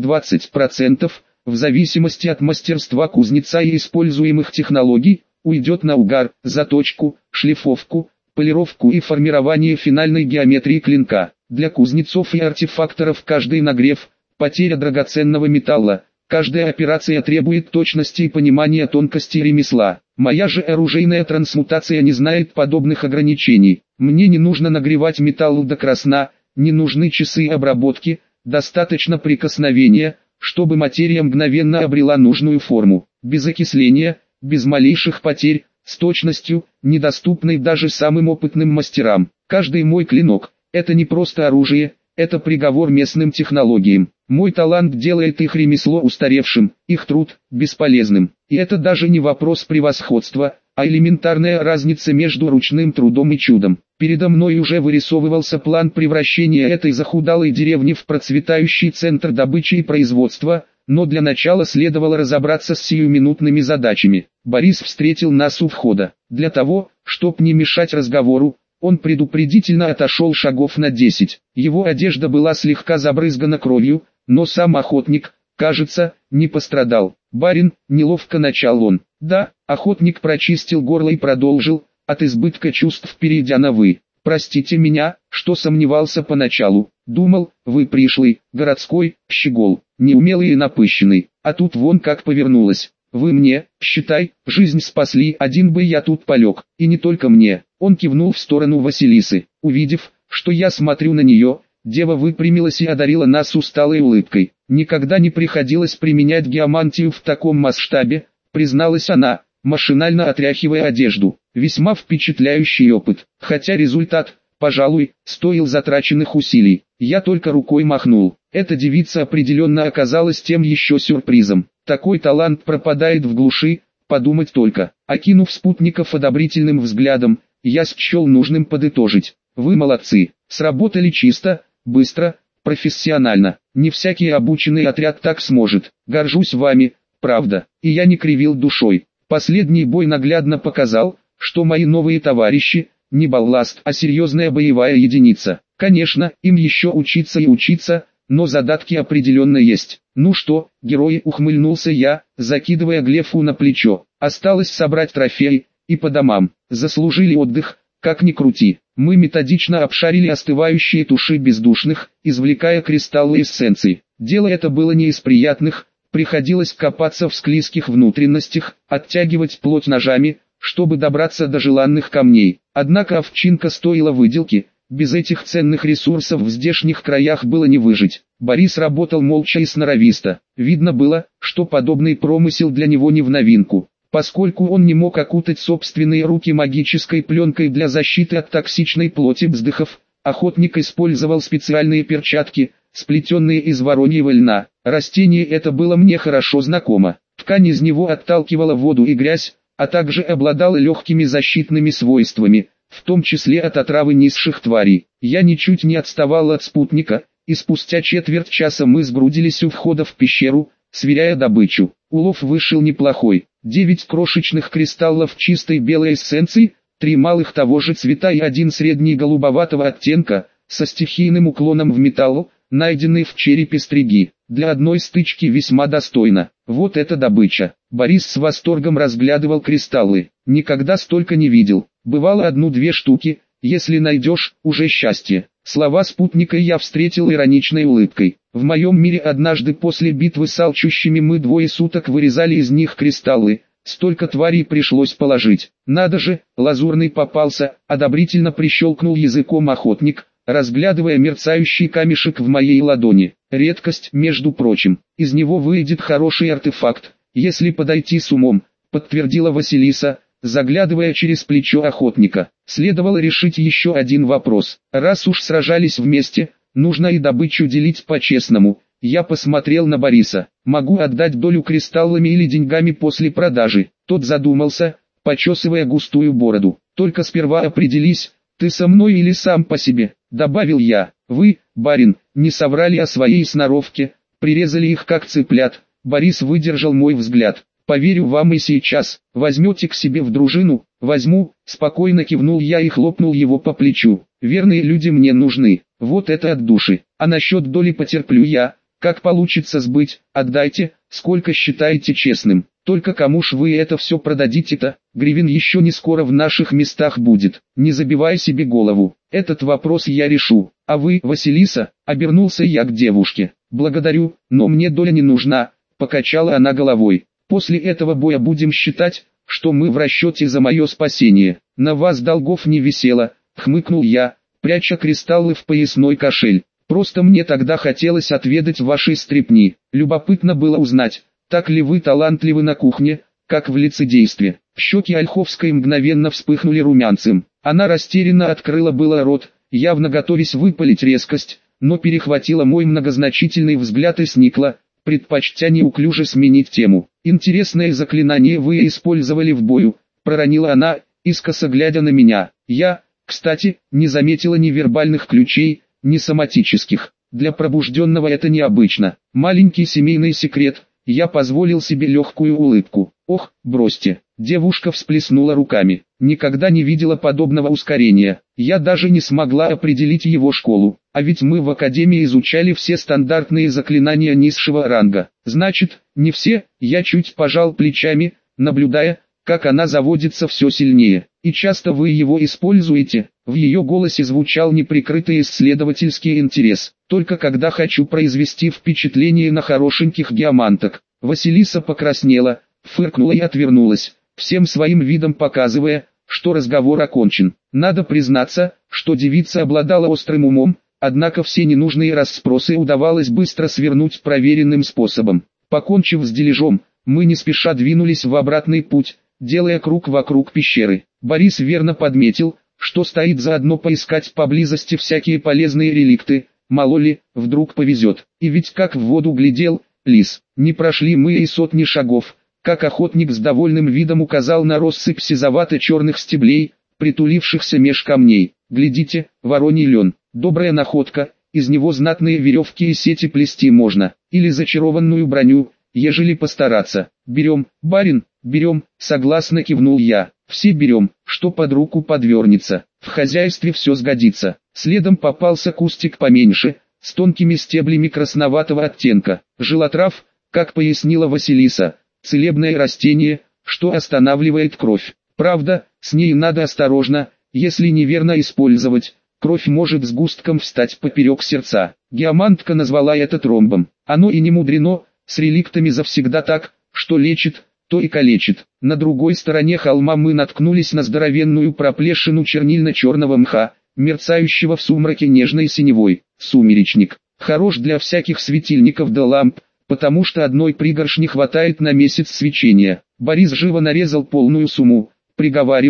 10-20%, в зависимости от мастерства кузнеца и используемых технологий, уйдет на угар, заточку, шлифовку, полировку и формирование финальной геометрии клинка. Для кузнецов и артефакторов каждый нагрев – потеря драгоценного металла. Каждая операция требует точности и понимания тонкостей ремесла. Моя же оружейная трансмутация не знает подобных ограничений. Мне не нужно нагревать металл до красна, не нужны часы обработки, достаточно прикосновения, чтобы материя мгновенно обрела нужную форму. Без окисления, без малейших потерь, с точностью, недоступной даже самым опытным мастерам. Каждый мой клинок – это не просто оружие, это приговор местным технологиям. Мой талант делает их ремесло устаревшим, их труд – бесполезным. И это даже не вопрос превосходства, а элементарная разница между ручным трудом и чудом. Передо мной уже вырисовывался план превращения этой захудалой деревни в процветающий центр добычи и производства, но для начала следовало разобраться с сиюминутными задачами. Борис встретил нас у входа. Для того, чтобы не мешать разговору, он предупредительно отошел шагов на 10. Его одежда была слегка забрызгана кровью, но сам охотник, кажется, не пострадал. «Барин», — неловко начал он. «Да», — охотник прочистил горло и продолжил, от избытка чувств перейдя на «вы». «Простите меня, что сомневался поначалу. Думал, вы пришлый, городской, щегол, неумелый и напыщенный. А тут вон как повернулось. Вы мне, считай, жизнь спасли, один бы я тут полег. И не только мне». Он кивнул в сторону Василисы. Увидев, что я смотрю на нее, дева выпрямилась и одарила нас усталой улыбкой. «Никогда не приходилось применять геомантию в таком масштабе», призналась она, машинально отряхивая одежду. «Весьма впечатляющий опыт, хотя результат, пожалуй, стоил затраченных усилий». Я только рукой махнул. Эта девица определенно оказалась тем еще сюрпризом. Такой талант пропадает в глуши, подумать только. Окинув спутников одобрительным взглядом, я счел нужным подытожить. «Вы молодцы, сработали чисто, быстро, профессионально. Не всякий обученный отряд так сможет. Горжусь вами, правда». И я не кривил душой. Последний бой наглядно показал, что мои новые товарищи – не балласт, а серьезная боевая единица. Конечно, им еще учиться и учиться, но задатки определенно есть. «Ну что, герои», — ухмыльнулся я, закидывая Глефу на плечо. «Осталось собрать трофеи, и по домам. Заслужили отдых, как ни крути». Мы методично обшарили остывающие туши бездушных, извлекая кристаллы эссенции. Дело это было не из приятных, приходилось копаться в склизких внутренностях, оттягивать плоть ножами, чтобы добраться до желанных камней. Однако овчинка стоила выделки, без этих ценных ресурсов в здешних краях было не выжить. Борис работал молча и сноровисто. Видно было, что подобный промысел для него не в новинку. Поскольку он не мог окутать собственные руки магической пленкой для защиты от токсичной плоти вздохов, охотник использовал специальные перчатки, сплетенные из вороньего льна. Растение это было мне хорошо знакомо. Ткань из него отталкивала воду и грязь, а также обладала легкими защитными свойствами, в том числе от отравы низших тварей. Я ничуть не отставал от спутника, и спустя четверть часа мы сгрудились у входа в пещеру, сверяя добычу. Улов вышел неплохой. 9 крошечных кристаллов чистой белой эссенции, 3 малых того же цвета и 1 средний голубоватого оттенка, со стихийным уклоном в металл, найденный в черепе стриги. Для одной стычки весьма достойно. Вот это добыча. Борис с восторгом разглядывал кристаллы. Никогда столько не видел. Бывало 1-2 штуки, если найдешь, уже счастье. Слова спутника я встретил ироничной улыбкой. В моем мире однажды после битвы с алчущими мы 2 суток вырезали из них кристаллы. Столько тварей пришлось положить. Надо же, лазурный попался, одобрительно прищелкнул языком охотник, разглядывая мерцающий камешек в моей ладони. Редкость, между прочим. Из него выйдет хороший артефакт, если подойти с умом, подтвердила Василиса, заглядывая через плечо охотника. Следовало решить еще один вопрос. Раз уж сражались вместе, нужно и добычу делить по-честному. Я посмотрел на Бориса. Могу отдать долю кристаллами или деньгами после продажи. Тот задумался, почесывая густую бороду. Только сперва определись, ты со мной или сам по себе, добавил я. Вы, барин, не соврали о своей сноровке, прирезали их как цыплят. Борис выдержал мой взгляд. Поверю вам и сейчас. Возьмете к себе в дружину? Возьму, спокойно кивнул я и хлопнул его по плечу. Верные люди мне нужны. Вот это от души. А насчет доли потерплю я. Как получится сбыть, отдайте, сколько считаете честным. Только кому ж вы это все продадите-то? Гривен еще не скоро в наших местах будет. Не забивай себе голову. Этот вопрос я решу. А вы, Василиса, обернулся я к девушке. Благодарю, но мне доля не нужна, покачала она головой. После этого боя будем считать, что мы в расчете за мое спасение. На вас долгов не висело, хмыкнул я, пряча кристаллы в поясной кошель. Просто мне тогда хотелось отведать вашей стряпни. Любопытно было узнать, так ли вы талантливы на кухне, как в лицедействе. Щеки Ольховской мгновенно вспыхнули румянцем. Она растерянно открыла было рот, явно готовясь выпалить резкость, но перехватила мой многозначительный взгляд и сникла, предпочтя неуклюже сменить тему. «Интересное заклинание вы использовали в бою», — проронила она, искоса глядя на меня. Я, кстати, не заметила ни вербальных ключей, ни соматических. Для пробужденного это необычно. Маленький семейный секрет. Я позволил себе легкую улыбку. Ох, бросьте. Девушка всплеснула руками. Никогда не видела подобного ускорения. Я даже не смогла определить его школу. А ведь мы в академии изучали все стандартные заклинания низшего ранга. Значит, не все. Я чуть пожал плечами, наблюдая, как она заводится все сильнее. И часто вы его используете? В ее голосе звучал неприкрытый исследовательский интерес. Только когда хочу произвести впечатление на хорошеньких диаманток. Василиса покраснела, фыркнула и отвернулась, всем своим видом показывая, что разговор окончен. Надо признаться, что девица обладала острым умом, однако все ненужные расспросы удавалось быстро свернуть проверенным способом. Покончив с дележом, мы не спеша двинулись в обратный путь, делая круг вокруг пещеры. Борис верно подметил, что стоит заодно поискать поблизости всякие полезные реликты, мало ли, вдруг повезет. И ведь как в воду глядел, лис. Не прошли мы и сотни шагов, как охотник с довольным видом указал на россыпь сизовато-черных стеблей, притулившихся меж камней. Глядите, вороний лен, добрая находка, из него знатные веревки и сети плести можно, или зачарованную броню, ежели постараться. Берем, барин, берем, согласно кивнул я. Все берем, что под руку подвернется. В хозяйстве все сгодится. Следом попался кустик поменьше, с тонкими стеблями красноватого оттенка. Желотрав, как пояснила Василиса, целебное растение, что останавливает кровь. Правда, с ней надо осторожно, если неверно использовать, кровь может сгустком встать поперек сердца. Геомантка назвала это тромбом. Оно и не мудрено, с реликтами завсегда так, что лечит, то и калечит. На другой стороне холма мы наткнулись на здоровенную проплешину чернильно-черного мха, мерцающего в сумраке нежной синевой. Сумеречник. Хорош для всяких светильников да ламп, потому что одной пригоршни хватает на месяц свечения. Борис живо нарезал полную сумму, приговаривая,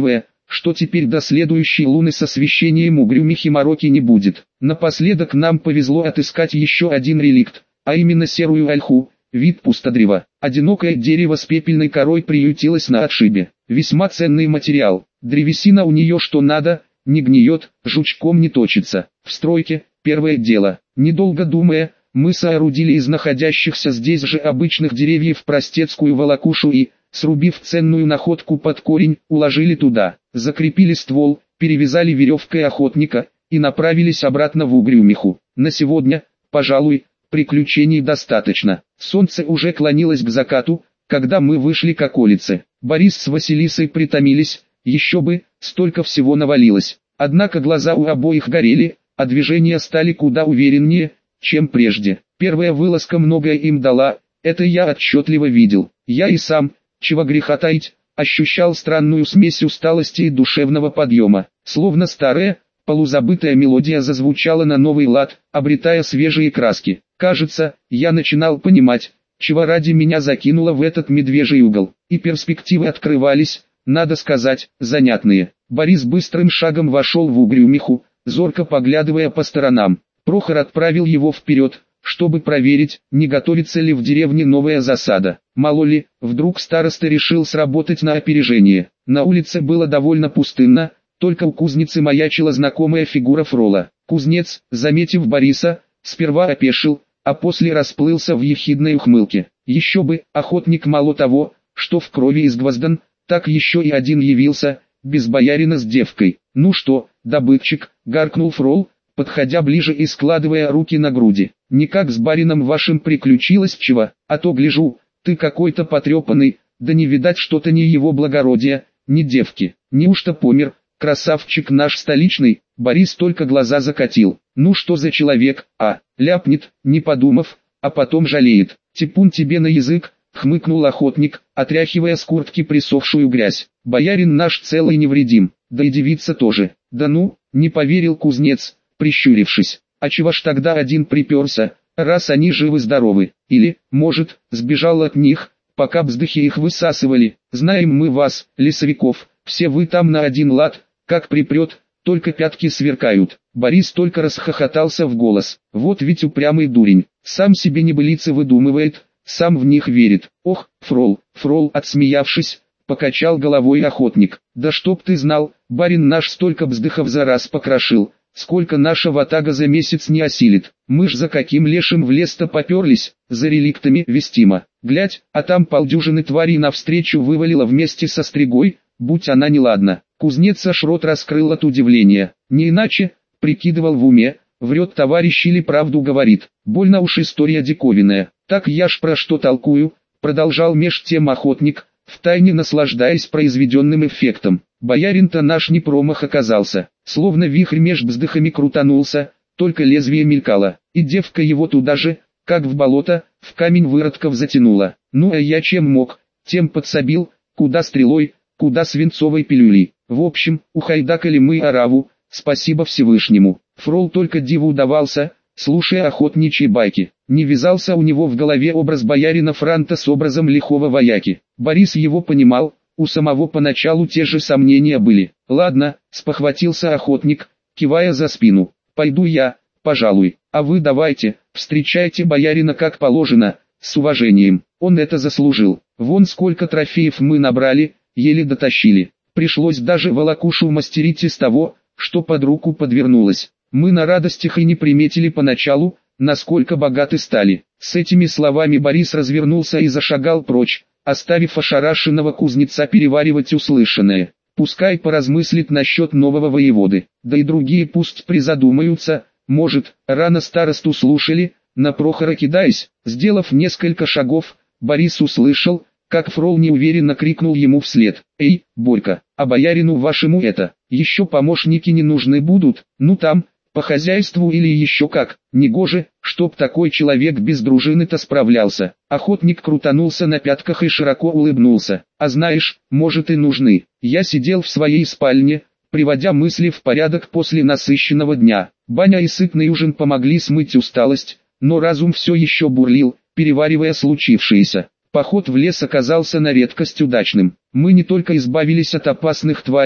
что теперь до следующей луны с освещением угрюмихи мороки не будет. Напоследок нам повезло отыскать еще один реликт, а именно серую ольху, вид пустодрева. Одинокое дерево с пепельной корой приютилось на отшибе. Весьма ценный материал. Древесина у нее что надо, не гниет, жучком не точится. В стройке, первое дело. Недолго думая, мы соорудили из находящихся здесь же обычных деревьев простецкую волокушу и, срубив ценную находку под корень, уложили туда, закрепили ствол, перевязали веревкой охотника и направились обратно в угрюмиху. На сегодня, пожалуй, приключений достаточно. Солнце уже клонилось к закату, когда мы вышли к околице. Борис с Василисой притомились, еще бы, столько всего навалилось. Однако глаза у обоих горели, а движения стали куда увереннее, чем прежде. Первая вылазка многое им дала, это я отчетливо видел. Я и сам, чего греха таить, ощущал странную смесь усталости и душевного подъема. Словно старая, полузабытая мелодия зазвучала на новый лад, обретая свежие краски. Кажется, я начинал понимать, чего ради меня закинуло в этот медвежий угол. И перспективы открывались, надо сказать, занятные. Борис быстрым шагом вошел в угрюмиху, зорко поглядывая по сторонам. Прохор отправил его вперед, чтобы проверить, не готовится ли в деревне новая засада. Мало ли, вдруг староста решил сработать на опережение. На улице было довольно пустынно, только у кузницы маячила знакомая фигура Фрола. Кузнец, заметив Бориса, сперва опешил, а после расплылся в ехидной ухмылке. Еще бы, охотник мало того, что в крови изгвоздан, так еще и один явился, без боярина с девкой. «Ну что, добытчик?» — гаркнул Фрол, подходя ближе и складывая руки на груди. «Никак с барином вашим приключилось чего, а то гляжу, ты какой-то потрепанный, да не видать что-то ни его благородия, ни девки. Неужто помер, красавчик наш столичный?» Борис только глаза закатил. «Ну что за человек, ляпнет, не подумав, а потом жалеет. Типун тебе на язык!» — хмыкнул охотник, отряхивая с куртки присохшую грязь. «Боярин наш целый невредим, да и девица тоже». «Да ну!» — не поверил кузнец, прищурившись. «А чего ж тогда один приперся, раз они живы-здоровы? Или, может, сбежал от них, пока бздыхи их высасывали? Знаем мы вас, лесовиков, все вы там на один лад, как припрет, только пятки сверкают». Борис только расхохотался в голос. «Вот ведь упрямый дурень, сам себе небылицы выдумывает, сам в них верит». «Ох, Фрол!» Отсмеявшись, покачал головой охотник. «Да чтоб ты знал, барин наш столько бздыхов за раз покрошил, сколько наша ватага за месяц не осилит. Мы ж за каким лешим в лес-то поперлись, за реликтами вестимо. Глядь, а там полдюжины тварей навстречу вывалило вместе со стригой, будь она неладна». Кузнец аж рот раскрыл от удивления. Не иначе, прикидывал в уме, врет товарищ или правду говорит. Больно уж история диковинная. «Так я ж про что толкую», продолжал меж тем охотник, втайне наслаждаясь произведенным эффектом. «Боярин-то наш не промах оказался, словно вихрь меж вздохами крутанулся, только лезвие мелькало, и девка его туда же, как в болото, в камень выродков затянула. Ну а я чем мог, тем подсобил, куда стрелой, куда свинцовой пилюлей. В общем, ухайдакали мы ораву, спасибо Всевышнему». Фрол только диву давался, слушая охотничьи байки. Не вязался у него в голове образ боярина Франта с образом лихого вояки. Борис его понимал, у самого поначалу те же сомнения были. «Ладно», — спохватился охотник, кивая за спину. «Пойду я, пожалуй, а вы давайте, встречайте боярина как положено, с уважением, он это заслужил. Вон сколько трофеев мы набрали, еле дотащили. Пришлось даже волокушу мастерить из того, что под руку подвернулось. Мы на радостях и не приметили поначалу, насколько богаты стали». С этими словами Борис развернулся и зашагал прочь, оставив ошарашенного кузнеца переваривать услышанное. Пускай поразмыслит насчет нового воеводы, да и другие пусть призадумаются, может, рано старосту слушали, на Прохора кидаясь. Сделав несколько шагов, Борис услышал, как Фрол неуверенно крикнул ему вслед: «Эй, Борька, а боярину вашему это, еще помощники не нужны будут, ну там, по хозяйству или еще как, негоже, чтоб такой человек без дружины-то справлялся». Охотник крутанулся на пятках и широко улыбнулся. «А знаешь, может и нужны. Я сидел в своей спальне, приводя мысли в порядок после насыщенного дня. Баня и сытный ужин помогли смыть усталость, но разум все еще бурлил, переваривая случившееся. Поход в лес оказался на редкость удачным. Мы не только избавились от опасных тварей,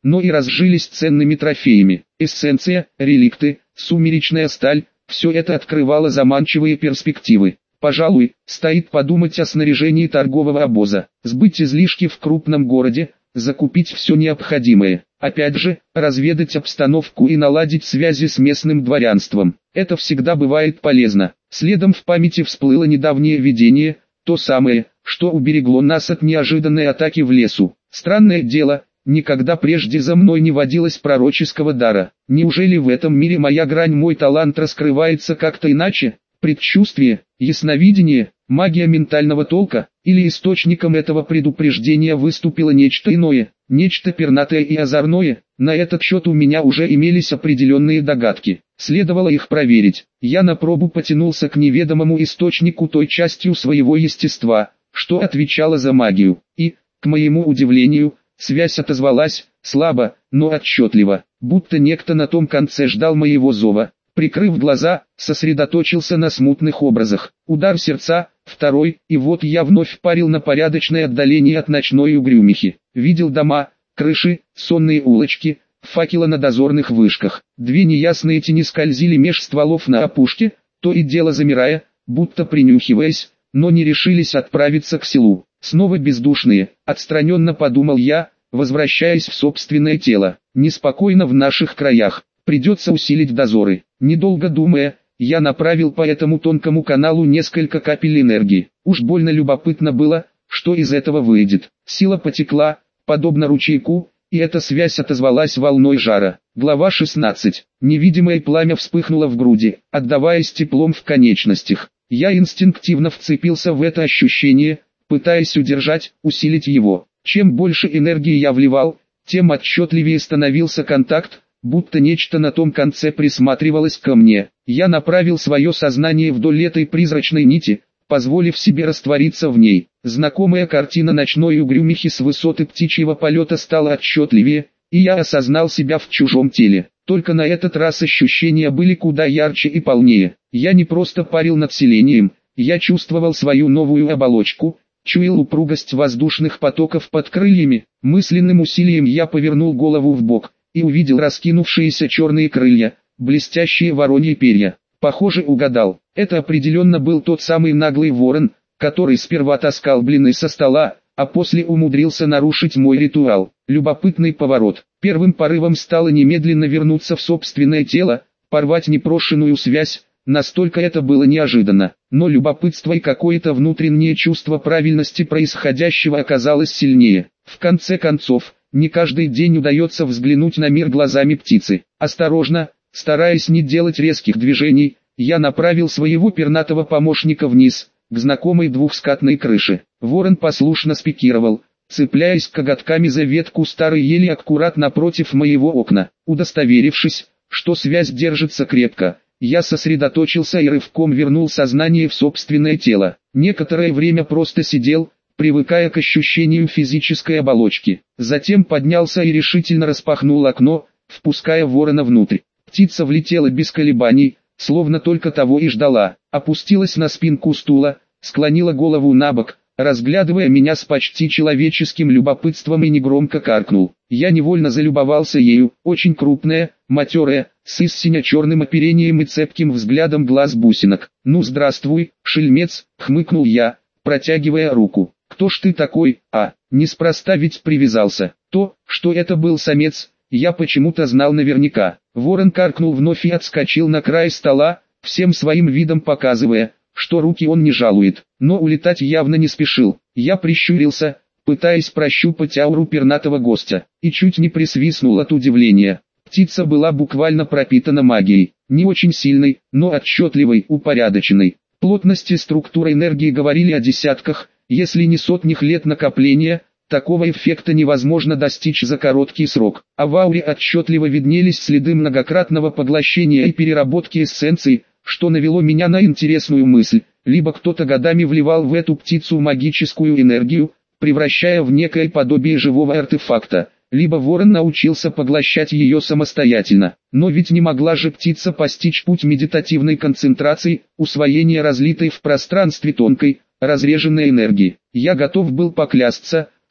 но и разжились ценными трофеями. Эссенция, реликты, сумеречная сталь – все это открывало заманчивые перспективы. Пожалуй, стоит подумать о снаряжении торгового обоза, сбыть излишки в крупном городе, закупить все необходимое. Опять же, разведать обстановку и наладить связи с местным дворянством. Это всегда бывает полезно. Следом в памяти всплыло недавнее видение, то самое, что уберегло нас от неожиданной атаки в лесу. Странное дело, никогда прежде за мной не водилось пророческого дара. Неужели в этом мире моя грань, мой талант раскрывается как-то иначе? Предчувствие, ясновидение, магия ментального толка, или источником этого предупреждения выступило нечто иное, нечто пернатое и озорное? На этот счет у меня уже имелись определенные догадки, следовало их проверить. Я на пробу потянулся к неведомому источнику той частью своего естества, что отвечала за магию, и, к моему удивлению, связь отозвалась, слабо, но отчетливо, будто некто на том конце ждал моего зова. Прикрыв глаза, сосредоточился на смутных образах. Удар сердца, второй, и вот я вновь парил на порядочное отдаление от ночной угрюмихи. Видел дома, крыши, сонные улочки, факела на дозорных вышках. Две неясные тени скользили меж стволов на опушке, то и дело замирая, будто принюхиваясь, но не решились отправиться к селу. Снова бездушные, отстраненно подумал я, возвращаясь в собственное тело. Неспокойно в наших краях. Придется усилить дозоры. Недолго думая, я направил по этому тонкому каналу несколько капель энергии. Уж больно любопытно было, что из этого выйдет. Сила потекла, подобно ручейку, и эта связь отозвалась волной жара. Глава 16. Невидимое пламя вспыхнуло в груди, отдаваясь теплом в конечностях. Я инстинктивно вцепился в это ощущение, пытаясь удержать, усилить его. Чем больше энергии я вливал, тем отчетливее становился контакт, будто нечто на том конце присматривалось ко мне. Я направил свое сознание вдоль этой призрачной нити, позволив себе раствориться в ней. Знакомая картина ночной угрюмихи с высоты птичьего полета стала отчетливее, и я осознал себя в чужом теле. Только на этот раз ощущения были куда ярче и полнее. Я не просто парил над селением, я чувствовал свою новую оболочку, чуял упругость воздушных потоков под крыльями. Мысленным усилием я повернул голову вбок и увидел раскинувшиеся черные крылья, блестящие вороньи перья. Похоже, угадал. Это определенно был тот самый наглый ворон, который сперва таскал блины со стола, а после умудрился нарушить мой ритуал. Любопытный поворот. Первым порывом стало немедленно вернуться в собственное тело, порвать непрошенную связь, настолько это было неожиданно. Но любопытство и какое-то внутреннее чувство правильности происходящего оказалось сильнее. В конце концов, не каждый день удается взглянуть на мир глазами птицы. Осторожно, стараясь не делать резких движений, я направил своего пернатого помощника вниз, к знакомой двухскатной крыше. Ворон послушно спикировал, цепляясь коготками за ветку старой ели аккурат напротив моего окна. Удостоверившись, что связь держится крепко, я сосредоточился и рывком вернул сознание в собственное тело. Некоторое время просто сидел, привыкая к ощущению физической оболочки. Затем поднялся и решительно распахнул окно, впуская ворона внутрь. Птица влетела без колебаний, словно только того и ждала. Опустилась на спинку стула, склонила голову набок, разглядывая меня с почти человеческим любопытством, и негромко каркнул. Я невольно залюбовался ею, очень крупная, матерая, с истинно черным оперением и цепким взглядом глаз бусинок. «Ну здравствуй, шельмец», — хмыкнул я, протягивая руку. «Кто ж ты такой, а? Неспроста ведь привязался». То, что это был самец, я почему-то знал наверняка. Ворон каркнул вновь и отскочил на край стола, всем своим видом показывая, что руки он не жалует. Но улетать явно не спешил. Я прищурился, пытаясь прощупать ауру пернатого гостя, и чуть не присвистнул от удивления. Птица была буквально пропитана магией, не очень сильной, но отчетливой, упорядоченной. Плотность и структура энергии говорили о десятках, если не сотнях лет накопления. Такого эффекта невозможно достичь за короткий срок. А в ауре отчетливо виднелись следы многократного поглощения и переработки эссенций, что навело меня на интересную мысль. Либо кто-то годами вливал в эту птицу магическую энергию, превращая в некое подобие живого артефакта, либо ворон научился поглощать ее самостоятельно. Но ведь не могла же птица постичь путь медитативной концентрации, усвоения разлитой в пространстве тонкой, разреженной энергии. Я готов был поклясться,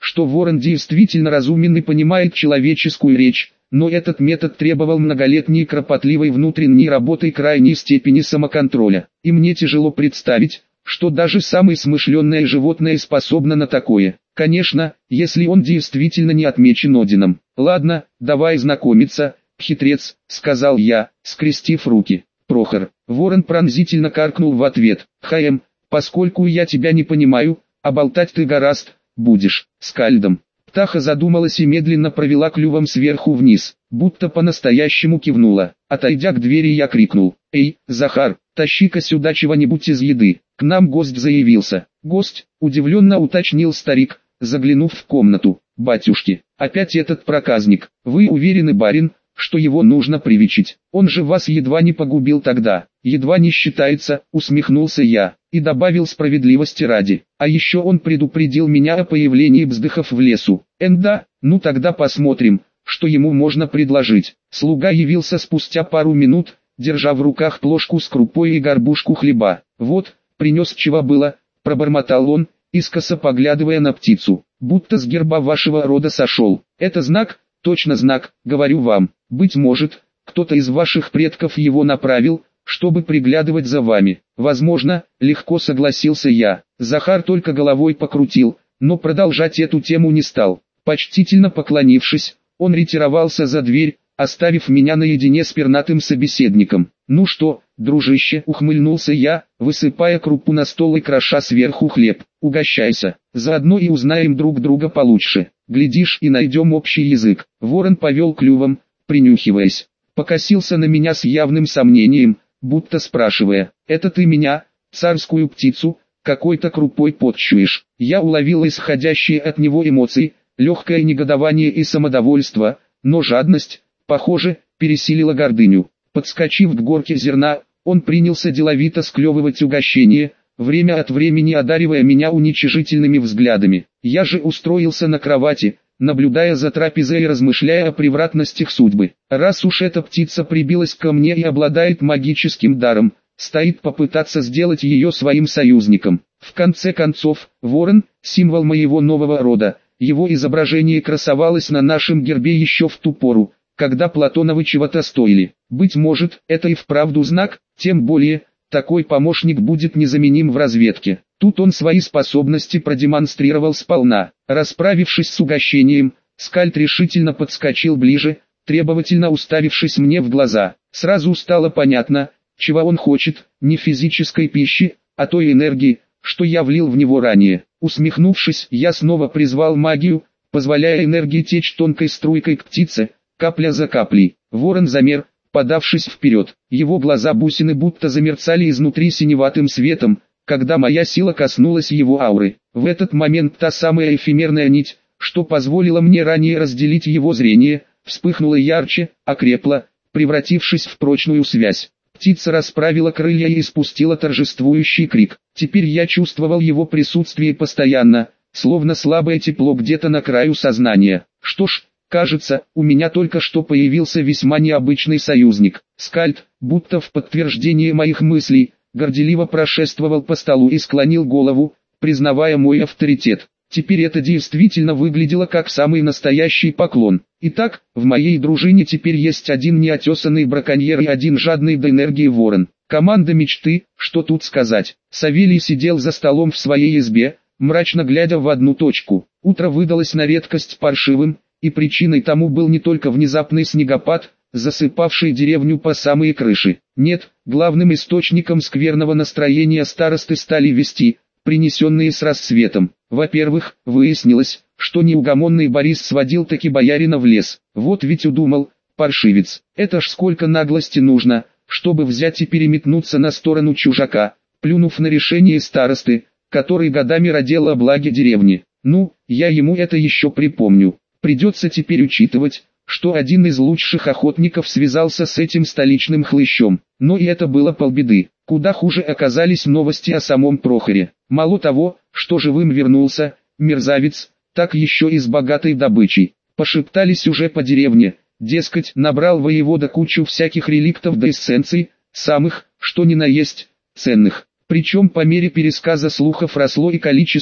что ворон действительно разумен и понимает человеческую речь, но этот метод требовал многолетней кропотливой внутренней работы и крайней степени самоконтроля. И мне тяжело представить, что даже самое смышленное животное способно на такое. Конечно, если он действительно не отмечен Одином. «Ладно, давай знакомиться, хитрец», — сказал я, скрестив руки. «Прохор». Ворон пронзительно каркнул в ответ. Поскольку я тебя не понимаю, а болтать ты гораст, будешь скальдом». Птаха задумалась и медленно провела клювом сверху вниз, будто по-настоящему кивнула. Отойдя к двери, я крикнул: «Эй, Захар, тащи-ка сюда чего-нибудь из еды, к нам гость заявился». «Гость?» — удивленно уточнил старик, заглянув в комнату. «Батюшки, опять этот проказник. Вы уверены, барин, что его нужно привечить? Он же вас едва не погубил тогда». «Едва не считается», — усмехнулся я, и добавил справедливости ради. «А еще он предупредил меня о появлении бздыхов в лесу». «Да, ну тогда посмотрим, что ему можно предложить». Слуга явился спустя пару минут, держа в руках плошку с крупой и горбушку хлеба. «Вот, принес чего было», — пробормотал он, искоса поглядывая на птицу, «будто с герба вашего рода сошел. Это знак?» «Точно знак, говорю вам. Быть может, кто-то из ваших предков его направил, чтобы приглядывать за вами». «Возможно», — легко согласился я. Захар только головой покрутил, но продолжать эту тему не стал. Почтительно поклонившись, он ретировался за дверь, оставив меня наедине с пернатым собеседником. «Ну что, дружище», — ухмыльнулся я, высыпая крупу на стол и кроша сверху хлеб. «Угощайся, заодно и узнаем друг друга получше. Глядишь, и найдем общий язык». Ворон повел клювом, принюхиваясь. Покосился на меня с явным сомнением, будто спрашивая: «Это ты меня, царскую птицу, какой-то крупой подчуешь?» Я уловил исходящие от него эмоции, легкое негодование и самодовольство, но жадность, похоже, пересилила гордыню. Подскочив к горке зерна, он принялся деловито склевывать угощение, время от времени одаривая меня уничижительными взглядами. Я же устроился на кровати, наблюдая за трапезой и размышляя о превратностях судьбы. Раз уж эта птица прибилась ко мне и обладает магическим даром, стоит попытаться сделать ее своим союзником. В конце концов, ворон – символ моего нового рода. Его изображение красовалось на нашем гербе еще в ту пору, когда Платоновы чего-то стоили. Быть может, это и вправду знак, тем более, такой помощник будет незаменим в разведке. Тут он свои способности продемонстрировал сполна. Расправившись с угощением, скальд решительно подскочил ближе, требовательно уставившись мне в глаза. Сразу стало понятно, чего он хочет: не физической пищи, а той энергии, что я влил в него ранее. Усмехнувшись, я снова призвал магию, позволяя энергии течь тонкой струйкой к птице, капля за каплей. Ворон замер, подавшись вперед. Его глаза-бусины будто замерцали изнутри синеватым светом, когда моя сила коснулась его ауры. В этот момент та самая эфемерная нить, что позволила мне ранее разделить его зрение, вспыхнула ярче, окрепла, превратившись в прочную связь. Птица расправила крылья и испустила торжествующий крик. Теперь я чувствовал его присутствие постоянно, словно слабое тепло где-то на краю сознания. Что ж, кажется, у меня только что появился весьма необычный союзник. Скальд, будто в подтверждение моих мыслей, горделиво прошествовал по столу и склонил голову, признавая мой авторитет. Теперь это действительно выглядело как самый настоящий поклон. Итак, в моей дружине теперь есть один неотесанный браконьер и один жадный до энергии ворон. Команда мечты, что тут сказать. Савелий сидел за столом в своей избе, мрачно глядя в одну точку. Утро выдалось на редкость паршивым, и причиной тому был не только внезапный снегопад, засыпавший деревню по самые крыши. Нет, главным источником скверного настроения старосты стали вести, принесенные с рассветом. Во-первых, выяснилось, что неугомонный Борис сводил таки боярина в лес. Вот ведь удумал, паршивец. Это ж сколько наглости нужно, чтобы взять и переметнуться на сторону чужака, плюнув на решение старосты, который годами родил о благе деревни. Ну, я ему это еще припомню. Придется теперь учитывать, что один из лучших охотников связался с этим столичным хлыщом. Но и это было полбеды. Куда хуже оказались новости о самом Прохоре. Мало того, что живым вернулся, мерзавец, так еще и с богатой добычей. Пошептались уже по деревне, дескать, набрал воевода кучу всяких реликтов да эссенций, самых, что ни на есть, ценных. Причем по мере пересказа слухов росло и количество,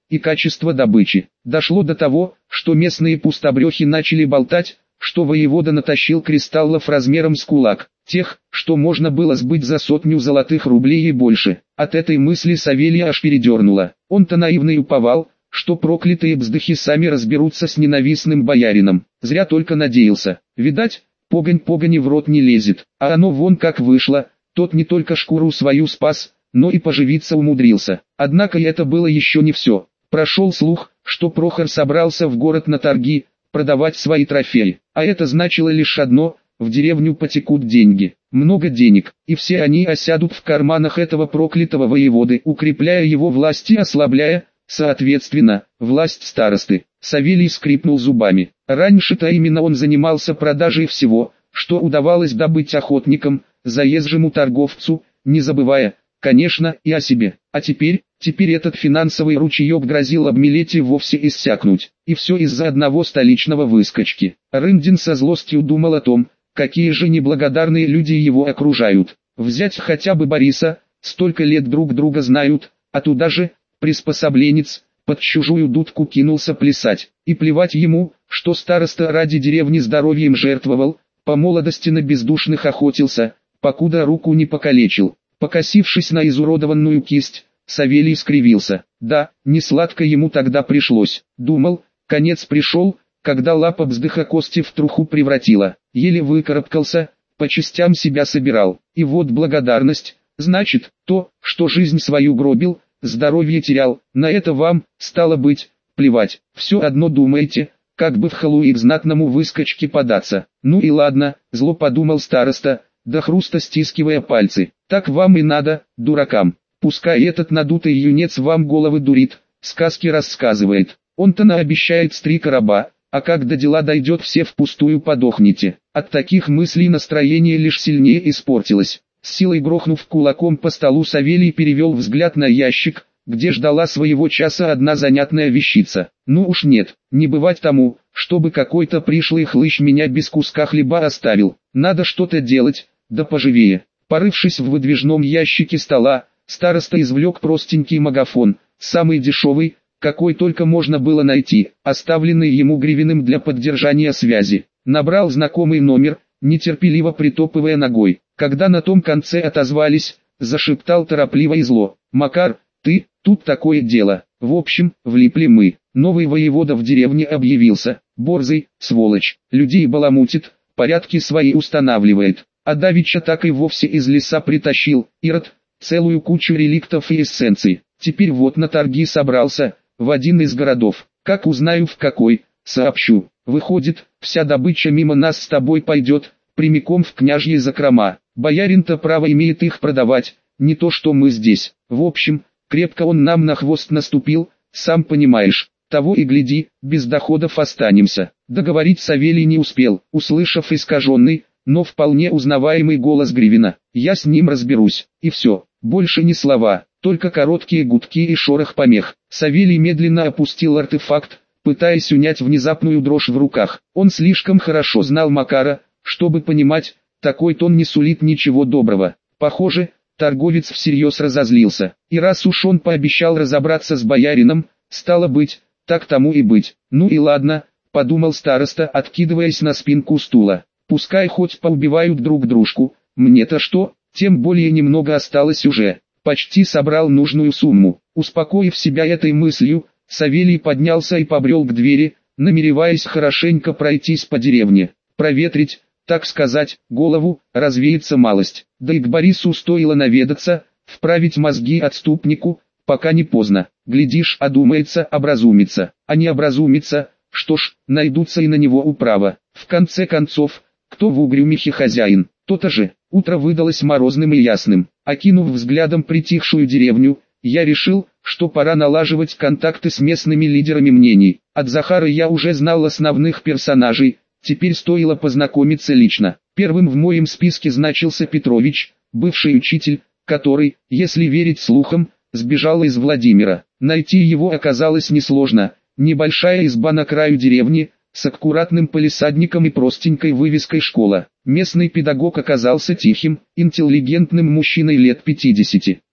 и качество добычи. Дошло до того, что местные пустобрехи начали болтать, что воевода натащил кристаллов размером с кулак, тех, что можно было сбыть за 100 золотых рублей и больше. От этой мысли Савелия аж передернуло. Он-то наивный уповал, что проклятые бздыхи сами разберутся с ненавистным боярином. Зря только надеялся. Видать, погонь погони в рот не лезет, а оно вон как вышло. Тот не только шкуру свою спас, но и поживиться умудрился. Однако и это было еще не все. Прошел слух, что Прохор собрался в город на торги, продавать свои трофеи. А это значило лишь одно: в деревню потекут деньги. Много денег, и все они осядут в карманах этого проклятого воеводы, укрепляя его власть и ослабляя, соответственно, власть старосты. Савелий скрипнул зубами. Раньше-то именно он занимался продажей всего, что удавалось добыть охотникам, заезжему торговцу, не забывая, конечно, и о себе. А теперь этот финансовый ручеек грозил обмелеть и вовсе иссякнуть. И все из-за одного столичного выскочки. Рындин со злостью думал о том, какие же неблагодарные люди его окружают. Взять хотя бы Бориса, столько лет друг друга знают, а туда же, приспособленец, под чужую дудку кинулся плясать. И плевать ему, что староста ради деревни здоровьем жертвовал, по молодости на бездушных охотился, покуда руку не покалечил. Покосившись на изуродованную кисть, Савелий скривился. Да, не сладко ему тогда пришлось. Думал, конец пришел, когда лапа вздыха кости в труху превратила. Еле выкарабкался, по частям себя собирал. И вот благодарность, значит, то, что жизнь свою гробил, здоровье терял. На это вам, стало быть, плевать. Все одно думаете, как бы в халуи к знатному выскочке податься. Ну и ладно, зло подумал староста, до хруста стискивая пальцы. Так вам и надо, дуракам. Пускай этот надутый юнец вам головы дурит, сказки рассказывает. Он-то наобещает 3 короба, а как до дела дойдет, все впустую подохнете. От таких мыслей настроение лишь сильнее испортилось. С силой грохнув кулаком по столу, Савелий перевел взгляд на ящик, где ждала своего часа одна занятная вещица. Ну уж нет, не бывать тому, чтобы какой-то пришлый хлыщ меня без куска хлеба оставил. Надо что-то делать, да поживее. Порывшись в выдвижном ящике стола, староста извлек простенький магафон, самый дешевый, какой только можно было найти, оставленный ему Гривиным для поддержания связи. Набрал знакомый номер, нетерпеливо притопывая ногой. Когда на том конце отозвались, зашептал торопливо и зло: «Макар, ты, тут такое дело. В общем, влипли мы. Новый воевода в деревне объявился. Борзый, сволочь, людей баламутит, порядки свои устанавливает. А давеча так и вовсе из леса притащил, ирод, целую кучу реликтов и эссенций. Теперь вот на торги собрался, в один из городов. Как узнаю в какой, сообщу. Выходит, вся добыча мимо нас с тобой пойдет, прямиком в княжьи закрома. Боярин-то право имеет их продавать, не то что мы здесь. В общем, крепко он нам на хвост наступил, сам понимаешь. Того и гляди, без доходов останемся». Договорить Савелий не успел, услышав искаженный, но вполне узнаваемый голос Гривина. «Я с ним разберусь». И все, больше ни слова, только короткие гудки и шорох помех. Савелий медленно опустил артефакт, пытаясь унять внезапную дрожь в руках. Он слишком хорошо знал Макара, чтобы понимать, такой тон не сулит ничего доброго. Похоже, торговец всерьез разозлился. И раз уж он пообещал разобраться с боярином, стало быть, так тому и быть. Ну и ладно, подумал староста, откидываясь на спинку стула. Пускай хоть поубивают друг дружку, мне-то что, тем более немного осталось уже. Почти собрал нужную сумму. Успокоив себя этой мыслью, Савелий поднялся и побрел к двери, намереваясь хорошенько пройтись по деревне, проветрить, так сказать, голову, развеяться малость. Да и к Борису стоило наведаться, вправить мозги отступнику, пока не поздно. Глядишь, одумается, образумится. А не образумится, что ж, найдутся и на него управа. В конце концов, кто в угрюмихе хозяин, то-то же. Утро выдалось морозным и ясным. Окинув взглядом притихшую деревню, я решил, что пора налаживать контакты с местными лидерами мнений. От Захара я уже знал основных персонажей, теперь стоило познакомиться лично. Первым в моем списке значился Петрович, бывший учитель, который, если верить слухам, сбежал из Владимира. Найти его оказалось несложно. Небольшая изба на краю деревни, с аккуратным палисадником и простенькой вывеской «Школа». Местный педагог оказался тихим, интеллигентным мужчиной лет 50.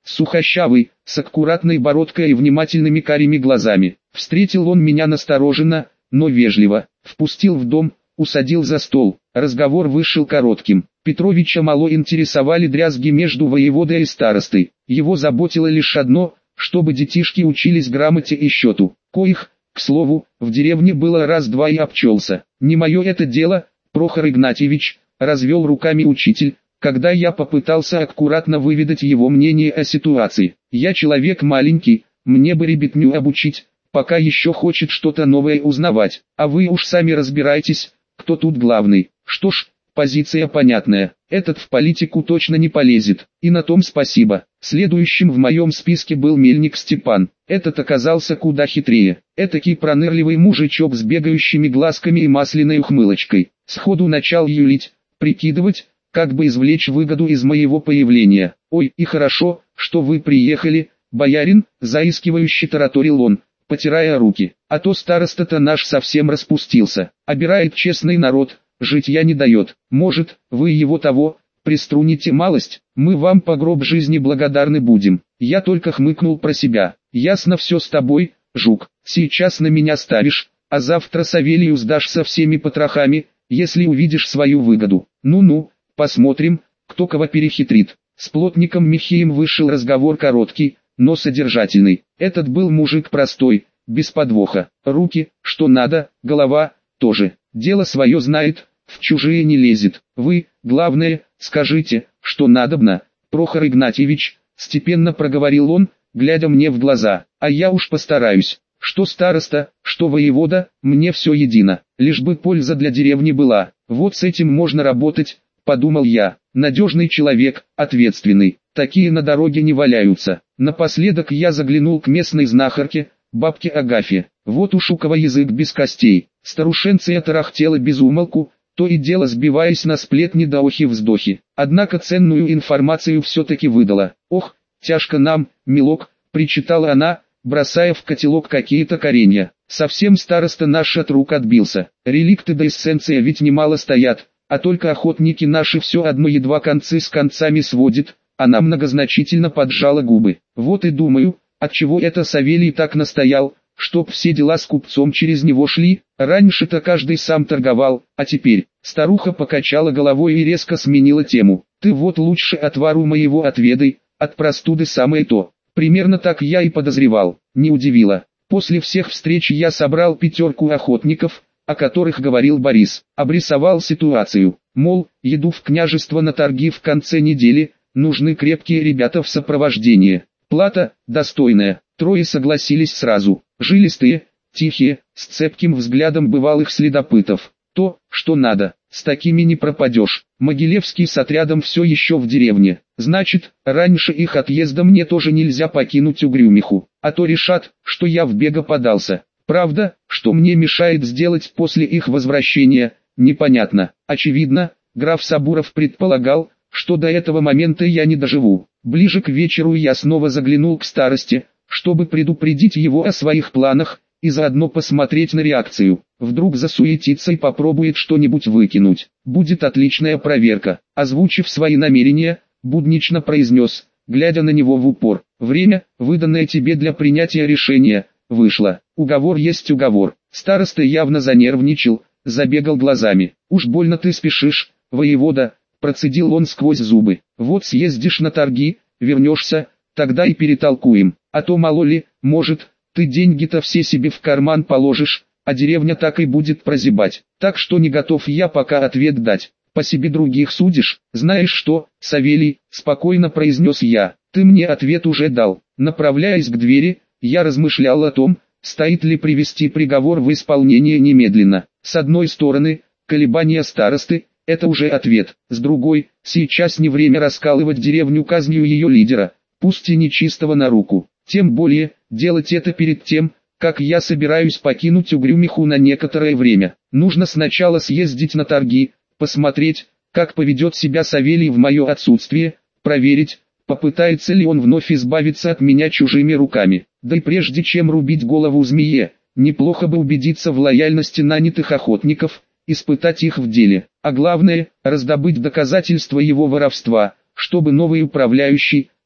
сухощавый, с аккуратной бородкой и внимательными карими глазами. Встретил он меня настороженно, но вежливо, впустил в дом, усадил за стол. Разговор вышел коротким. Петровича мало интересовали дрязги между воеводой и старостой. Его заботило лишь одно, чтобы детишки учились грамоте и счету, коих, к слову, в деревне было раз-два и обчелся. «Не мое это дело, Прохор Игнатьевич», — развел руками учитель, когда я попытался аккуратно выведать его мнение о ситуации. «Я человек маленький, мне бы ребятню обучить, пока еще хочет что-то новое узнавать, а вы уж сами разбирайтесь, кто тут главный». Что ж, позиция понятная, этот в политику точно не полезет, и на том спасибо. Следующим в моем списке был Мельник Степан. Этот оказался куда хитрее. Этакий пронырливый мужичок с бегающими глазками и масляной ухмылочкой. Сходу начал юлить, прикидывать, как бы извлечь выгоду из моего появления. «Ой, и хорошо, что вы приехали, боярин», — заискивающе тараторил он, потирая руки. «А то староста-то наш совсем распустился, обирает честный народ, житья не дает. Может, вы его того, приструните малость, мы вам по гроб жизни благодарны будем». Я только хмыкнул про себя. «Ясно все с тобой, жук, сейчас на меня ставишь, а завтра Савелию сдашь со всеми потрохами, если увидишь свою выгоду. Ну-ну, посмотрим, кто кого перехитрит». С плотником Михеем вышел разговор короткий, но содержательный. Этот был мужик простой, без подвоха. Руки, что надо, голова, тоже. Дело свое знает, в чужие не лезет. Вы, главное, скажите, что надобно, Прохор Игнатьевич, степенно проговорил он, глядя мне в глаза. А я уж постараюсь. Что староста, что воевода, мне все едино. Лишь бы польза для деревни была. Вот с этим можно работать, подумал я. Надежный человек, ответственный. Такие на дороге не валяются. Напоследок я заглянул к местной знахарке, бабке Агафье. Вот уж у кого язык без костей. Старушенция тарахтела без умолку, то и дело сбиваясь на сплетни да охи-вздохи. Однако ценную информацию все-таки выдала. «Ох, тяжко нам, милок», — причитала она, бросая в котелок какие-то коренья. «Совсем староста наш от рук отбился. Реликты да эссенция ведь немало стоят, а только охотники наши все одно едва концы с концами сводит». Она многозначительно поджала губы. «Вот и думаю, отчего это Савелий так настоял, чтоб все дела с купцом через него шли. Раньше-то каждый сам торговал, а теперь...» Старуха покачала головой и резко сменила тему. «Ты вот лучше отвару моего отведай, от простуды самое то». Примерно так я и подозревал. Не удивило. После всех встреч я собрал 5 охотников, о которых говорил Борис. Обрисовал ситуацию. Мол, еду в княжество на торги в конце недели, нужны крепкие ребята в сопровождении. Плата достойная. 3 согласились сразу. Жилистые, тихие, с цепким взглядом бывалых следопытов. То, что надо, с такими не пропадешь. Могилевский с отрядом все еще в деревне. Значит, раньше их отъезда мне тоже нельзя покинуть Угрюмиху. А то решат, что я в бега подался. Правда, что мне мешает сделать после их возвращения, непонятно. Очевидно, граф Сабуров предполагал, что до этого момента я не доживу. Ближе к вечеру я снова заглянул к старости, чтобы предупредить его о своих планах, и заодно посмотреть на реакцию. Вдруг засуетится и попробует что-нибудь выкинуть. Будет отличная проверка. Озвучив свои намерения, буднично произнес, глядя на него в упор. «Время, выданное тебе для принятия решения, вышло. Уговор есть уговор». Староста явно занервничал, забегал глазами. «Уж больно ты спешишь, воевода», — процедил он сквозь зубы. «Вот съездишь на торги, вернешься, тогда и перетолкуем. А то мало ли, может, ты деньги-то все себе в карман положишь, а деревня так и будет прозябать. Так что не готов я пока ответ дать. По себе других судишь. Знаешь что, Савелий, спокойно произнес я, ты мне ответ уже дал». Направляясь к двери, я размышлял о том, стоит ли привести приговор в исполнение немедленно. С одной стороны, колебания старосты – это уже ответ. С другой, сейчас не время раскалывать деревню казнью ее лидера, пусть и нечистого на руку. Тем более, делать это перед тем, как я собираюсь покинуть Угрюмиху на некоторое время. Нужно сначала съездить на торги, посмотреть, как поведет себя Савелий в мое отсутствие, проверить, попытается ли он вновь избавиться от меня чужими руками. Да и прежде чем рубить голову змее, неплохо бы убедиться в лояльности нанятых охотников, испытать их в деле. А главное, раздобыть доказательства его воровства, чтобы новый управляющий,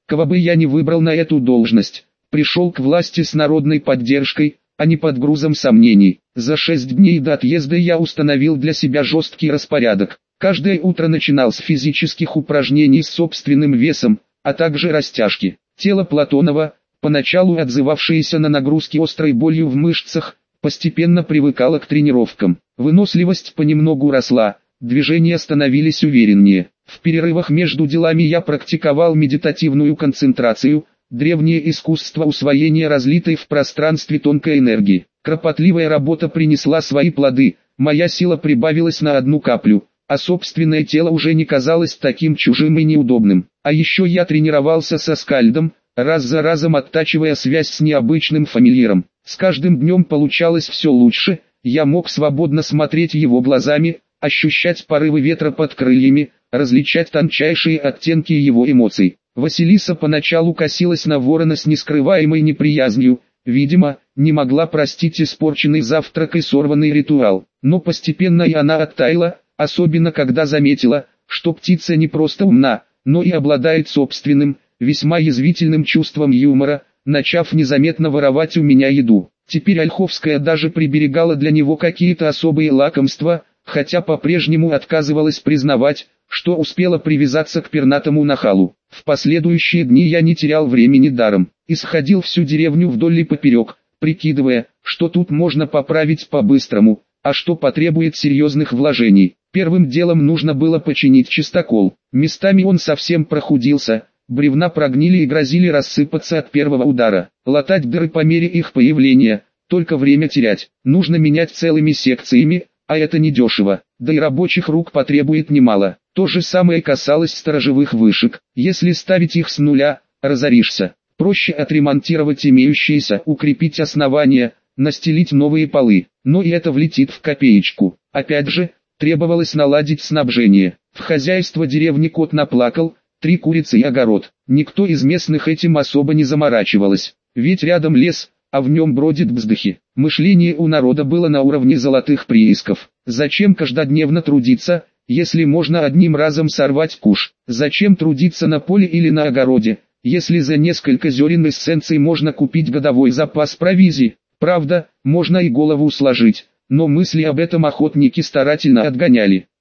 Кого бы я ни выбрал на эту должность, пришел к власти с народной поддержкой, а не под грузом сомнений. За 6 дней до отъезда я установил для себя жесткий распорядок. Каждое утро начинал с физических упражнений с собственным весом, а также растяжки. Тело Платонова, поначалу отзывавшееся на нагрузки острой болью в мышцах, постепенно привыкало к тренировкам. Выносливость понемногу росла, движения становились увереннее. В перерывах между делами я практиковал медитативную концентрацию, древнее искусство усвоения разлитой в пространстве тонкой энергии. Кропотливая работа принесла свои плоды, моя сила прибавилась на 1 каплю, а собственное тело уже не казалось таким чужим и неудобным. А еще я тренировался со Скальдом, раз за разом оттачивая связь с необычным фамильяром. С каждым днем получалось все лучше, я мог свободно смотреть его глазами, ощущать порывы ветра под крыльями, различать тончайшие оттенки его эмоций. Василиса поначалу косилась на ворона с нескрываемой неприязнью, видимо, не могла простить испорченный завтрак и сорванный ритуал. Но постепенно и она оттаяла, особенно когда заметила, что птица не просто умна, но и обладает собственным, весьма язвительным чувством юмора, начав незаметно воровать у меня еду. Теперь Ольховская даже приберегала для него какие-то особые лакомства, хотя по-прежнему отказывалась признавать, что успела привязаться к пернатому нахалу. В последующие дни я не терял времени даром, исходил всю деревню вдоль и поперек, прикидывая, что тут можно поправить по-быстрому, а что потребует серьезных вложений. Первым делом нужно было починить чистокол. Местами он совсем прохудился, бревна прогнили и грозили рассыпаться от первого удара. Латать дыры по мере их появления, только время терять. Нужно менять целыми секциями, а это недешево, да и рабочих рук потребует немало. То же самое касалось сторожевых вышек. Если ставить их с нуля, разоришься. Проще отремонтировать имеющиеся, укрепить основания, настелить новые полы. Но и это влетит в копеечку. Опять же, требовалось наладить снабжение. В хозяйство деревни кот наплакал, 3 курицы и огород. Никто из местных этим особо не заморачивалось. Ведь рядом лес, а в нем бродит бздыхи. Мышление у народа было на уровне золотых приисков. Зачем каждодневно трудиться, если можно одним разом сорвать куш? Зачем трудиться на поле или на огороде, если за несколько зерен эссенций можно купить годовой запас провизии? Правда, можно и голову сложить, но мысли об этом охотники старательно отгоняли.